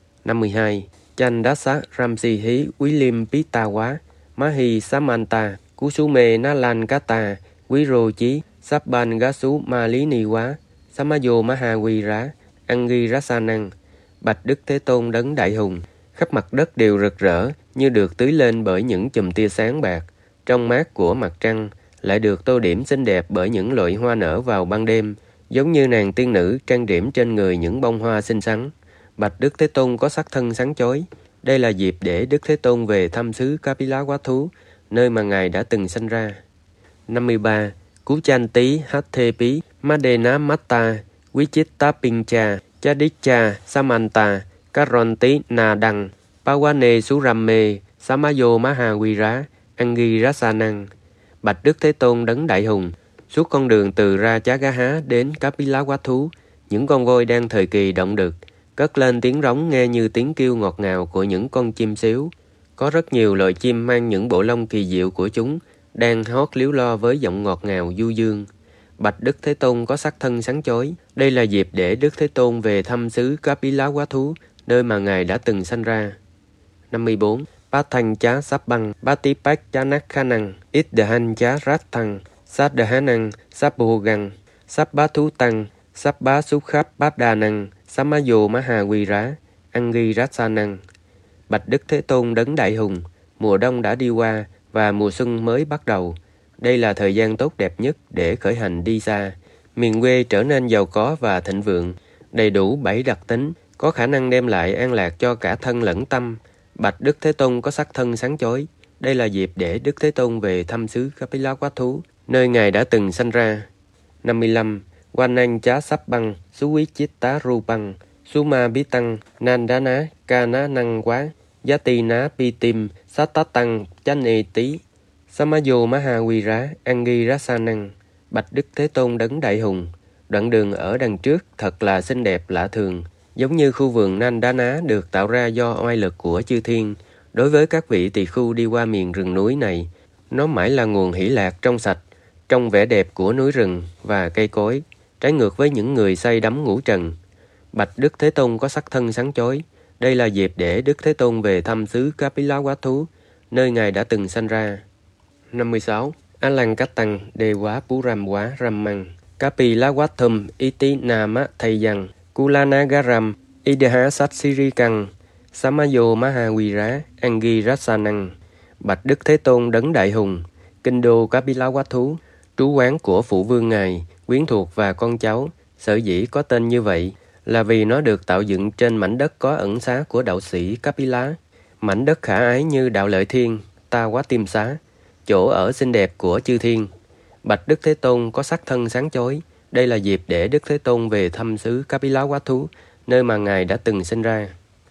52. Chandasa Ramsihi Willim Pitawa Mahi Samanta Kusume Nalankata, Quý Rô Chí, Sabban Gasu Ma Lý Ni Quá, Samayo Mahawira, Angirasanang. Bạch Đức Thế Tôn đấng đại hùng, khắp mặt đất đều rực rỡ như được tưới lên bởi những chùm tia sáng bạc, trong mát của mặt trăng, lại được tô điểm xinh đẹp bởi những loại hoa nở vào ban đêm, giống như nàng tiên nữ trang điểm trên người những bông hoa xinh xắn. Bạch Đức Thế Tôn có sắc thân sáng chói. Đây là dịp để Đức Thế Tôn về thăm xứ Kapilavatthu, nơi mà Ngài đã từng sanh ra. 53. Cú Chan Tí Hát Thê Pí Madena Matta Vichitta Pincha Chadicha Samanta Karonti Na Đăng Pawane Suramme Samayo Mahawira Angirasanang. Bạch Đức Thế Tôn đấng đại hùng, suốt con đường từ Rajagaha đến Kapilavatthu, những con voi đang thời kỳ động đực cất lên tiếng rống nghe như tiếng kêu ngọt ngào của những con chim sếu. Có rất nhiều loài chim mang những bộ lông kỳ diệu của chúng đang hót líu lo với giọng ngọt ngào du dương. Bạch Đức Thế Tôn có sắc thân sáng chói. Đây là dịp để Đức Thế Tôn về thăm xứ Kapilavatthu, nơi mà Ngài đã từng sanh ra. 54. Bát Thanh Chá Sáp Băng Batipak Chanak Khanang Ít Đhan Chá Rát Thăng Sát Đà Năng Sáp Bồ Găng Sáp Bá Thú Tăng Sáp Bá Xúc Khắp Bát Đà Năng Samayo Mahawira Angirasanang. Bạch Đức Thế Tôn đấng đại hùng, mùa đông đã đi qua và mùa xuân mới bắt đầu. Đây là thời gian tốt đẹp nhất để khởi hành đi xa. Miền quê trở nên giàu có và thịnh vượng, đầy đủ 7 đặc tính, có khả năng đem lại an lạc cho cả thân lẫn tâm. Bạch Đức Thế Tôn có sắc thân sáng chói. Đây là dịp để Đức Thế Tôn về thăm xứ Kapilavatthu, nơi Ngài đã từng sanh ra. 55. Wanang Chá Sáp Băng Suvichitta Rupang Suma Bitang Nandana Kana Năng Quá Yati Ná Pitim Satatang Chane Tí Samayo Mahawira Angirasanang. Bạch Đức Thế Tôn đấng đại hùng, đoạn đường ở đằng trước thật là xinh đẹp lạ thường, giống như khu vườn Nandana được tạo ra do oai lực của chư thiên. Đối với các vị tỳ khưu đi qua miền rừng núi này, nó mãi là nguồn hỷ lạc trong sạch, trong vẻ đẹp của núi rừng và cây cối, trái ngược với những người say đắm ngũ trần. Bạch Đức Thế Tôn có sắc thân sáng chói. Đây là dịp để Đức Thế Tôn về thăm xứ Kapilavatthu, nơi Ngài đã từng sanh ra. 56. Alankatang Dewa Puram Quá Rammang Kapilavatthuam Iti Nama Thayang Kulanagaram Ideha Satsirikang Samayo Mahawira Angirasanang. Bạch Đức Thế Tôn đấng đại hùng, kinh đô Kapilavatthu, trú quán của phụ vương Ngài, quyến thuộc và con cháu, sở dĩ có tên như vậy là vì nó được tạo dựng trên mảnh đất có ẩn xá của đạo sĩ Kapila, mảnh đất khả ái như đạo Lợi Thiên, Ta Quá Tiêm Xá, chỗ ở xinh đẹp của chư thiên. Bạch Đức Thế Tôn có sắc thân sáng chói. Đây là dịp để Đức Thế Tôn về thăm xứ Kapilavatthu, nơi mà Ngài đã từng sinh ra.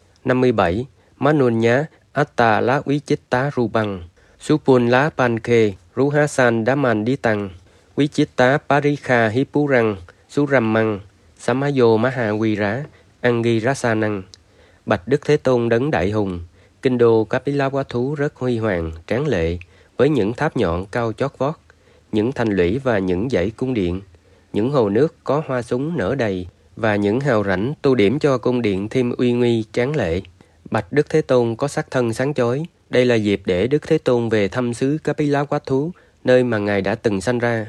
57. Manunya Atta Lá Vichitta Rupang Supun Lá Pankhe Ruhasan Daman Ditang Vichitta Parikha Hipurang Surammang Samayo Mahawira Angirasanang. Bạch Đức Thế Tôn đấng đại hùng, kinh đô Kapilavatthu rất huy hoàng, tráng lệ, với những tháp nhọn cao chót vót, những thành lũy và những dãy cung điện, những hồ nước có hoa súng nở đầy và những hào rãnh tô điểm cho cung điện thêm uy nghi tráng lệ. Bạch Đức Thế Tôn có sắc thân sáng chói. Đây là dịp để Đức Thế Tôn về thăm xứ Kapilavatthu, nơi mà Ngài đã từng sanh ra.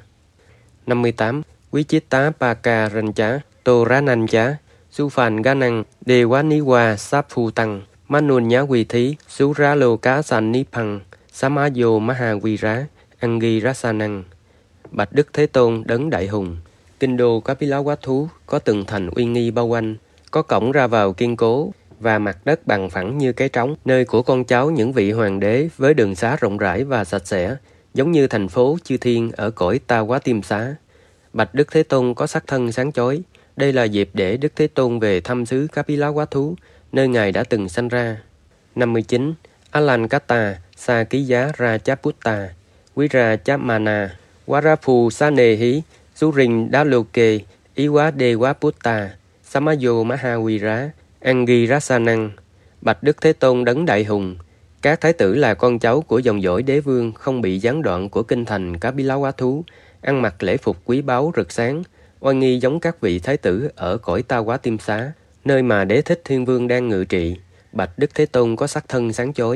58. Vichitta Paka Rancha Toranancha Sufan Ganang Dewaniwa Sapphutang Manunya Quy Thí Suraloka Sanipang Samayo Mahawira Angirasanang. Bạch Đức Thế Tôn đấng đại hùng, kinh đô Kapilavatthu có tường thành uy nghi bao quanh, có cổng ra vào kiên cố và mặt đất bằng phẳng như cái trống, nơi của con cháu những vị hoàng đế, với đường xá rộng rãi và sạch sẽ, giống như thành phố chư thiên ở cõi Ta Quá Tiêm Xá. Bạch Đức Thế Tôn có sắc thân sáng chói. Đây là dịp để Đức Thế Tôn về thăm xứ Kapilavatthu, nơi Ngài đã từng sanh ra. 59. Alankata Sakiya Rajaputta Virajamana Warapu Sanehi Surin Daloke Iwa Dewaputta Samayo Mahawira Angirasanang. Bạch Đức Thế Tôn đấng đại hùng, các thái tử là con cháu của dòng dõi đế vương không bị gián đoạn của kinh thành Kapilavatthu, ăn mặc lễ phục quý báu rực sáng, oai nghi giống các vị thái tử ở cõi Ta Quá Tiêm Xá, nơi mà Đế Thích Thiên Vương đang ngự trị. Bạch Đức Thế Tôn có sắc thân sáng chói.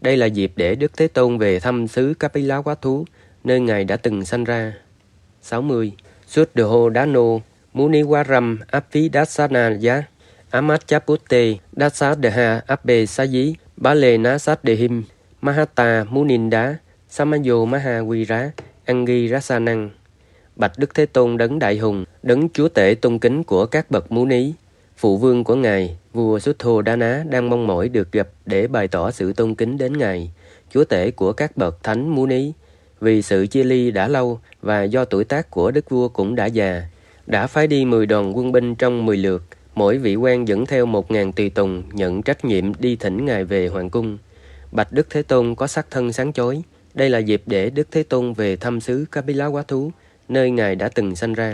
Đây là dịp để Đức Thế Tôn về thăm xứ Kapilavatthu, nơi Ngài đã từng sanh ra. 60. Suddhodano Muniwaram Apidasanaya Amachapute Dasadha Abbe Sayi Balena Saddehim Mahata Muninda Samayo Mahawira Angi Rasanang. Bạch Đức Thế Tôn đấng đại hùng, đấng chúa tể tôn kính của các bậc Mú Ní, phụ vương của Ngài, vua Suddhodana đang mong mỏi được gặp để bày tỏ sự tôn kính đến Ngài, chúa tể của các bậc thánh Mú Ní. Vì sự chia ly đã lâu và do tuổi tác của đức vua cũng đã già, đã phái đi 10 đoàn quân binh trong 10 lượt, mỗi vị quan dẫn theo 1000 tùy tùng nhận trách nhiệm đi thỉnh Ngài về hoàng cung. Bạch Đức Thế Tôn có sắc thân sáng chói. Đây là dịp để Đức Thế Tôn về thăm xứ Kapilavatthu, nơi Ngài đã từng sanh ra.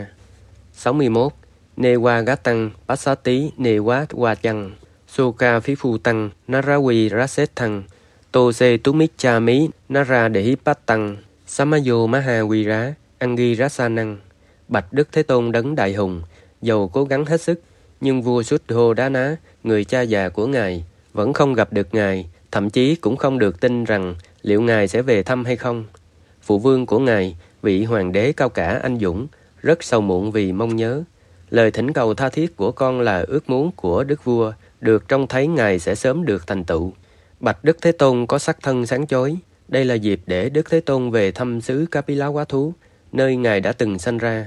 61. Newa Gatang Passati Newa Wachang Soka Phifu Tăng Narawi Raset Thăng Tô Se Tumicha Mí Nara Dehi Pat Tăng Samayo Mahawira Angi Rasanang. Bạch Đức Thế Tôn đấng đại hùng, dầu cố gắng hết sức, nhưng vua Suddhodana, người cha già của Ngài, vẫn không gặp được Ngài, thậm chí cũng không được tin rằng liệu Ngài sẽ về thăm hay không. Phụ vương của Ngài, vị hoàng đế cao cả anh dũng, rất sầu muộn vì mong nhớ. Lời thỉnh cầu tha thiết của con là ước muốn của đức vua, được trông thấy Ngài sẽ sớm được thành tựu. Bạch Đức Thế Tôn có sắc thân sáng chói. Đây là dịp để Đức Thế Tôn về thăm xứ Kapilavatthu, nơi Ngài đã từng sanh ra.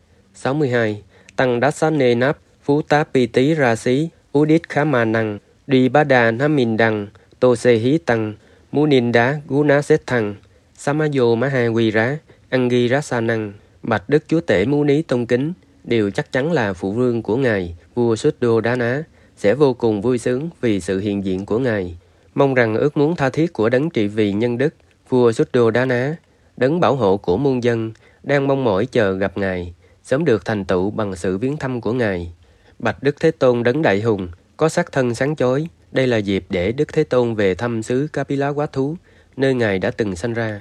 62. Tăng Dasane Nap Phú Tá Pi Tí Ra Xí Udit Khama Năng Đi Bá Đà Nam Minh Đăng Tô Se Hí Tăng Muninda Guna Set Thăng Samayo Mahawira Angi Rasanang. Bạch Đức Chúa Tể Mú Ní tôn kính, điều chắc chắn là phụ vương của Ngài, vua Suddhodana, sẽ vô cùng vui sướng vì sự hiện diện của Ngài. Mong rằng ước muốn tha thiết của đấng trị vì nhân đức, vua Suddhodana, đấng bảo hộ của muôn dân, đang mong mỏi chờ gặp Ngài, sớm được thành tựu bằng sự viếng thăm của Ngài. Bạch Đức Thế Tôn đấng đại hùng, có sắc thân sáng chói. Đây là dịp để Đức Thế Tôn về thăm xứ Kapilavatthu, nơi Ngài đã từng sanh ra.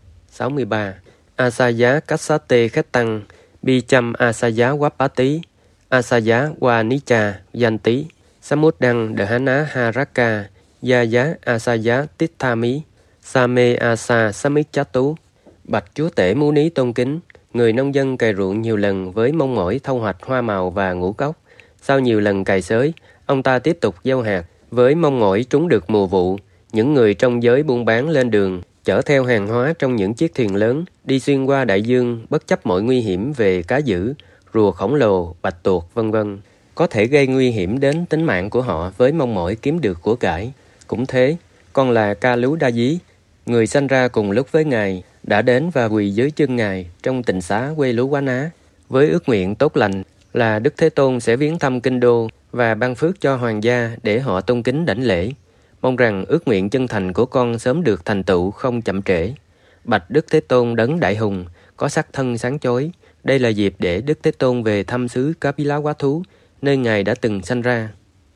63. Asaya Kassate Khách Tăng Bicham Asaya Wapati Asaya Wanicha Yanti Samuddang Dahana Haraka Yaya Asaya Tithami Same Asa Samichatu. Bạch Chúa Tể Mú Ní tôn kính, người nông dân cày ruộng nhiều lần với mong mỏi thu hoạch hoa màu và ngũ cốc. Sau nhiều lần cày xới, ông ta tiếp tục gieo hạt với mong mỏi trúng được mùa vụ. Những người trong giới buôn bán lên đường, chở theo hàng hóa trong những chiếc thuyền lớn, đi xuyên qua đại dương bất chấp mọi nguy hiểm về cá dữ, rùa khổng lồ, bạch tuộc, vân vân, có thể gây nguy hiểm đến tính mạng của họ với mong mỏi kiếm được của cải. Cũng thế, con là Ca Lú Đa Dí, người sanh ra cùng lúc với Ngài, đã đến và quỳ dưới chân Ngài trong tịnh xá quê Lú Quán Á, với ước nguyện tốt lành là Đức Thế Tôn sẽ viếng thăm kinh đô và ban phước cho hoàng gia để họ tôn kính đảnh lễ. Mong rằng ước nguyện chân thành của con sớm được thành tựu không chậm trễ. Bạch Đức Thế Tôn đấng đại hùng, có sắc thân sáng chói. Đây là dịp để Đức Thế Tôn về thăm xứ Kapilavatthu, nơi Ngài đã từng sanh ra.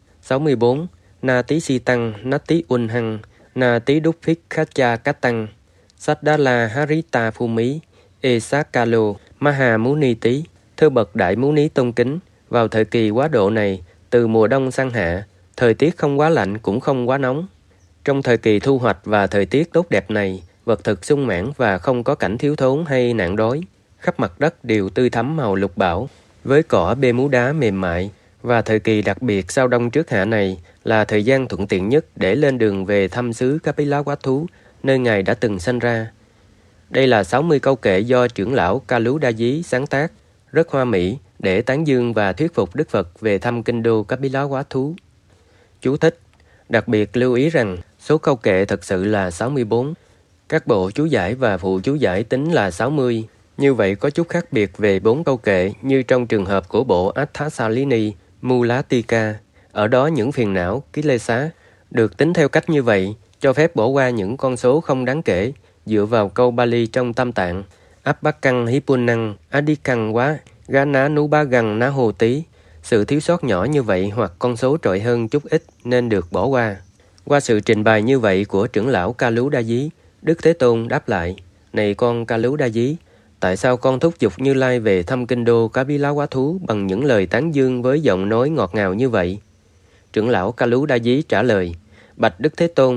64. Na Tí Si Tăng Na Tí Un Hăng Na Tí Đúc Phích Khát Cha Cát Tăng Saddala Harita Phu Mí Esakalo Maha Mú Ni Tí. Thưa bậc đại Mú Ní tôn kính, vào thời kỳ quá độ này, từ mùa đông sang hạ, thời tiết không quá lạnh cũng không quá nóng. Trong thời kỳ thu hoạch và thời tiết tốt đẹp này, vật thực sung mãn và không có cảnh thiếu thốn hay nạn đói. Khắp mặt đất đều tươi thắm màu lục bảo, với cỏ bê mú đá mềm mại. Và thời kỳ đặc biệt sau đông trước hạ này là thời gian thuận tiện nhất để lên đường về thăm xứ Kapilavatthu, nơi Ngài đã từng sanh ra. Đây là 60 câu kệ do trưởng lão Ca Lú Đa Dí sáng tác, rất hoa mỹ để tán dương và thuyết phục Đức Phật về thăm kinh đô Kapilavatthu. Chú thích: đặc biệt lưu ý rằng số câu kệ thật sự là 64. Các bộ chú giải và phụ chú giải tính là 60. Như vậy có chút khác biệt về 4 câu kệ như trong trường hợp của bộ Atthasalini Mulatika. Ở đó những phiền não, Kilesa, được tính theo cách như vậy, cho phép bỏ qua những con số không đáng kể, dựa vào câu Bali trong Tam Tạng. Appakang Hipunang Adikang Quá Gana Nubagang Na Hồ Tí. Sự thiếu sót nhỏ như vậy hoặc con số trội hơn chút ít nên được bỏ qua. Qua sự trình bày như vậy của trưởng lão Ca Lú Đa Dí, Đức Thế Tôn đáp lại: Này con Ca Lú Đa Dí, tại sao con thúc giục Như Lai về thăm kinh đô Kapilavatthu bằng những lời tán dương với giọng nói ngọt ngào như vậy? Trưởng lão Ca Lú Đa Dí trả lời: Bạch Đức Thế Tôn,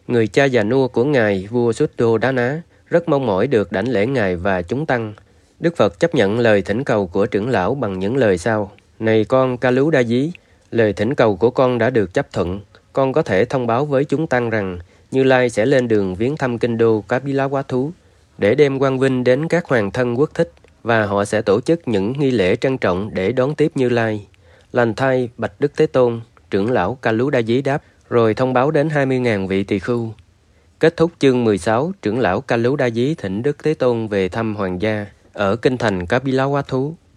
Người cha già nua của ngài vua Suddhodana rất mong mỏi được đảnh lễ ngài và chúng tăng. Đức Phật chấp nhận lời thỉnh cầu của trưởng lão bằng những lời sau: Này con Kaludaya, lời thỉnh cầu của con đã được chấp thuận. Con có thể thông báo với chúng tăng rằng Như Lai sẽ lên đường viếng thăm kinh đô Kapilavatthu để đem quang vinh đến các hoàng thân quốc thích, và họ sẽ tổ chức những nghi lễ trân trọng để đón tiếp Như Lai. Lành thay, bạch Đức Thế Tôn, trưởng lão Kaludaya đáp, rồi thông báo đến 20.000 vị tỳ khưu. Kết thúc chương 16, trưởng lão Kaludaya thỉnh Đức Thế Tôn về thăm hoàng gia ở kinh thành Kapilavatthu.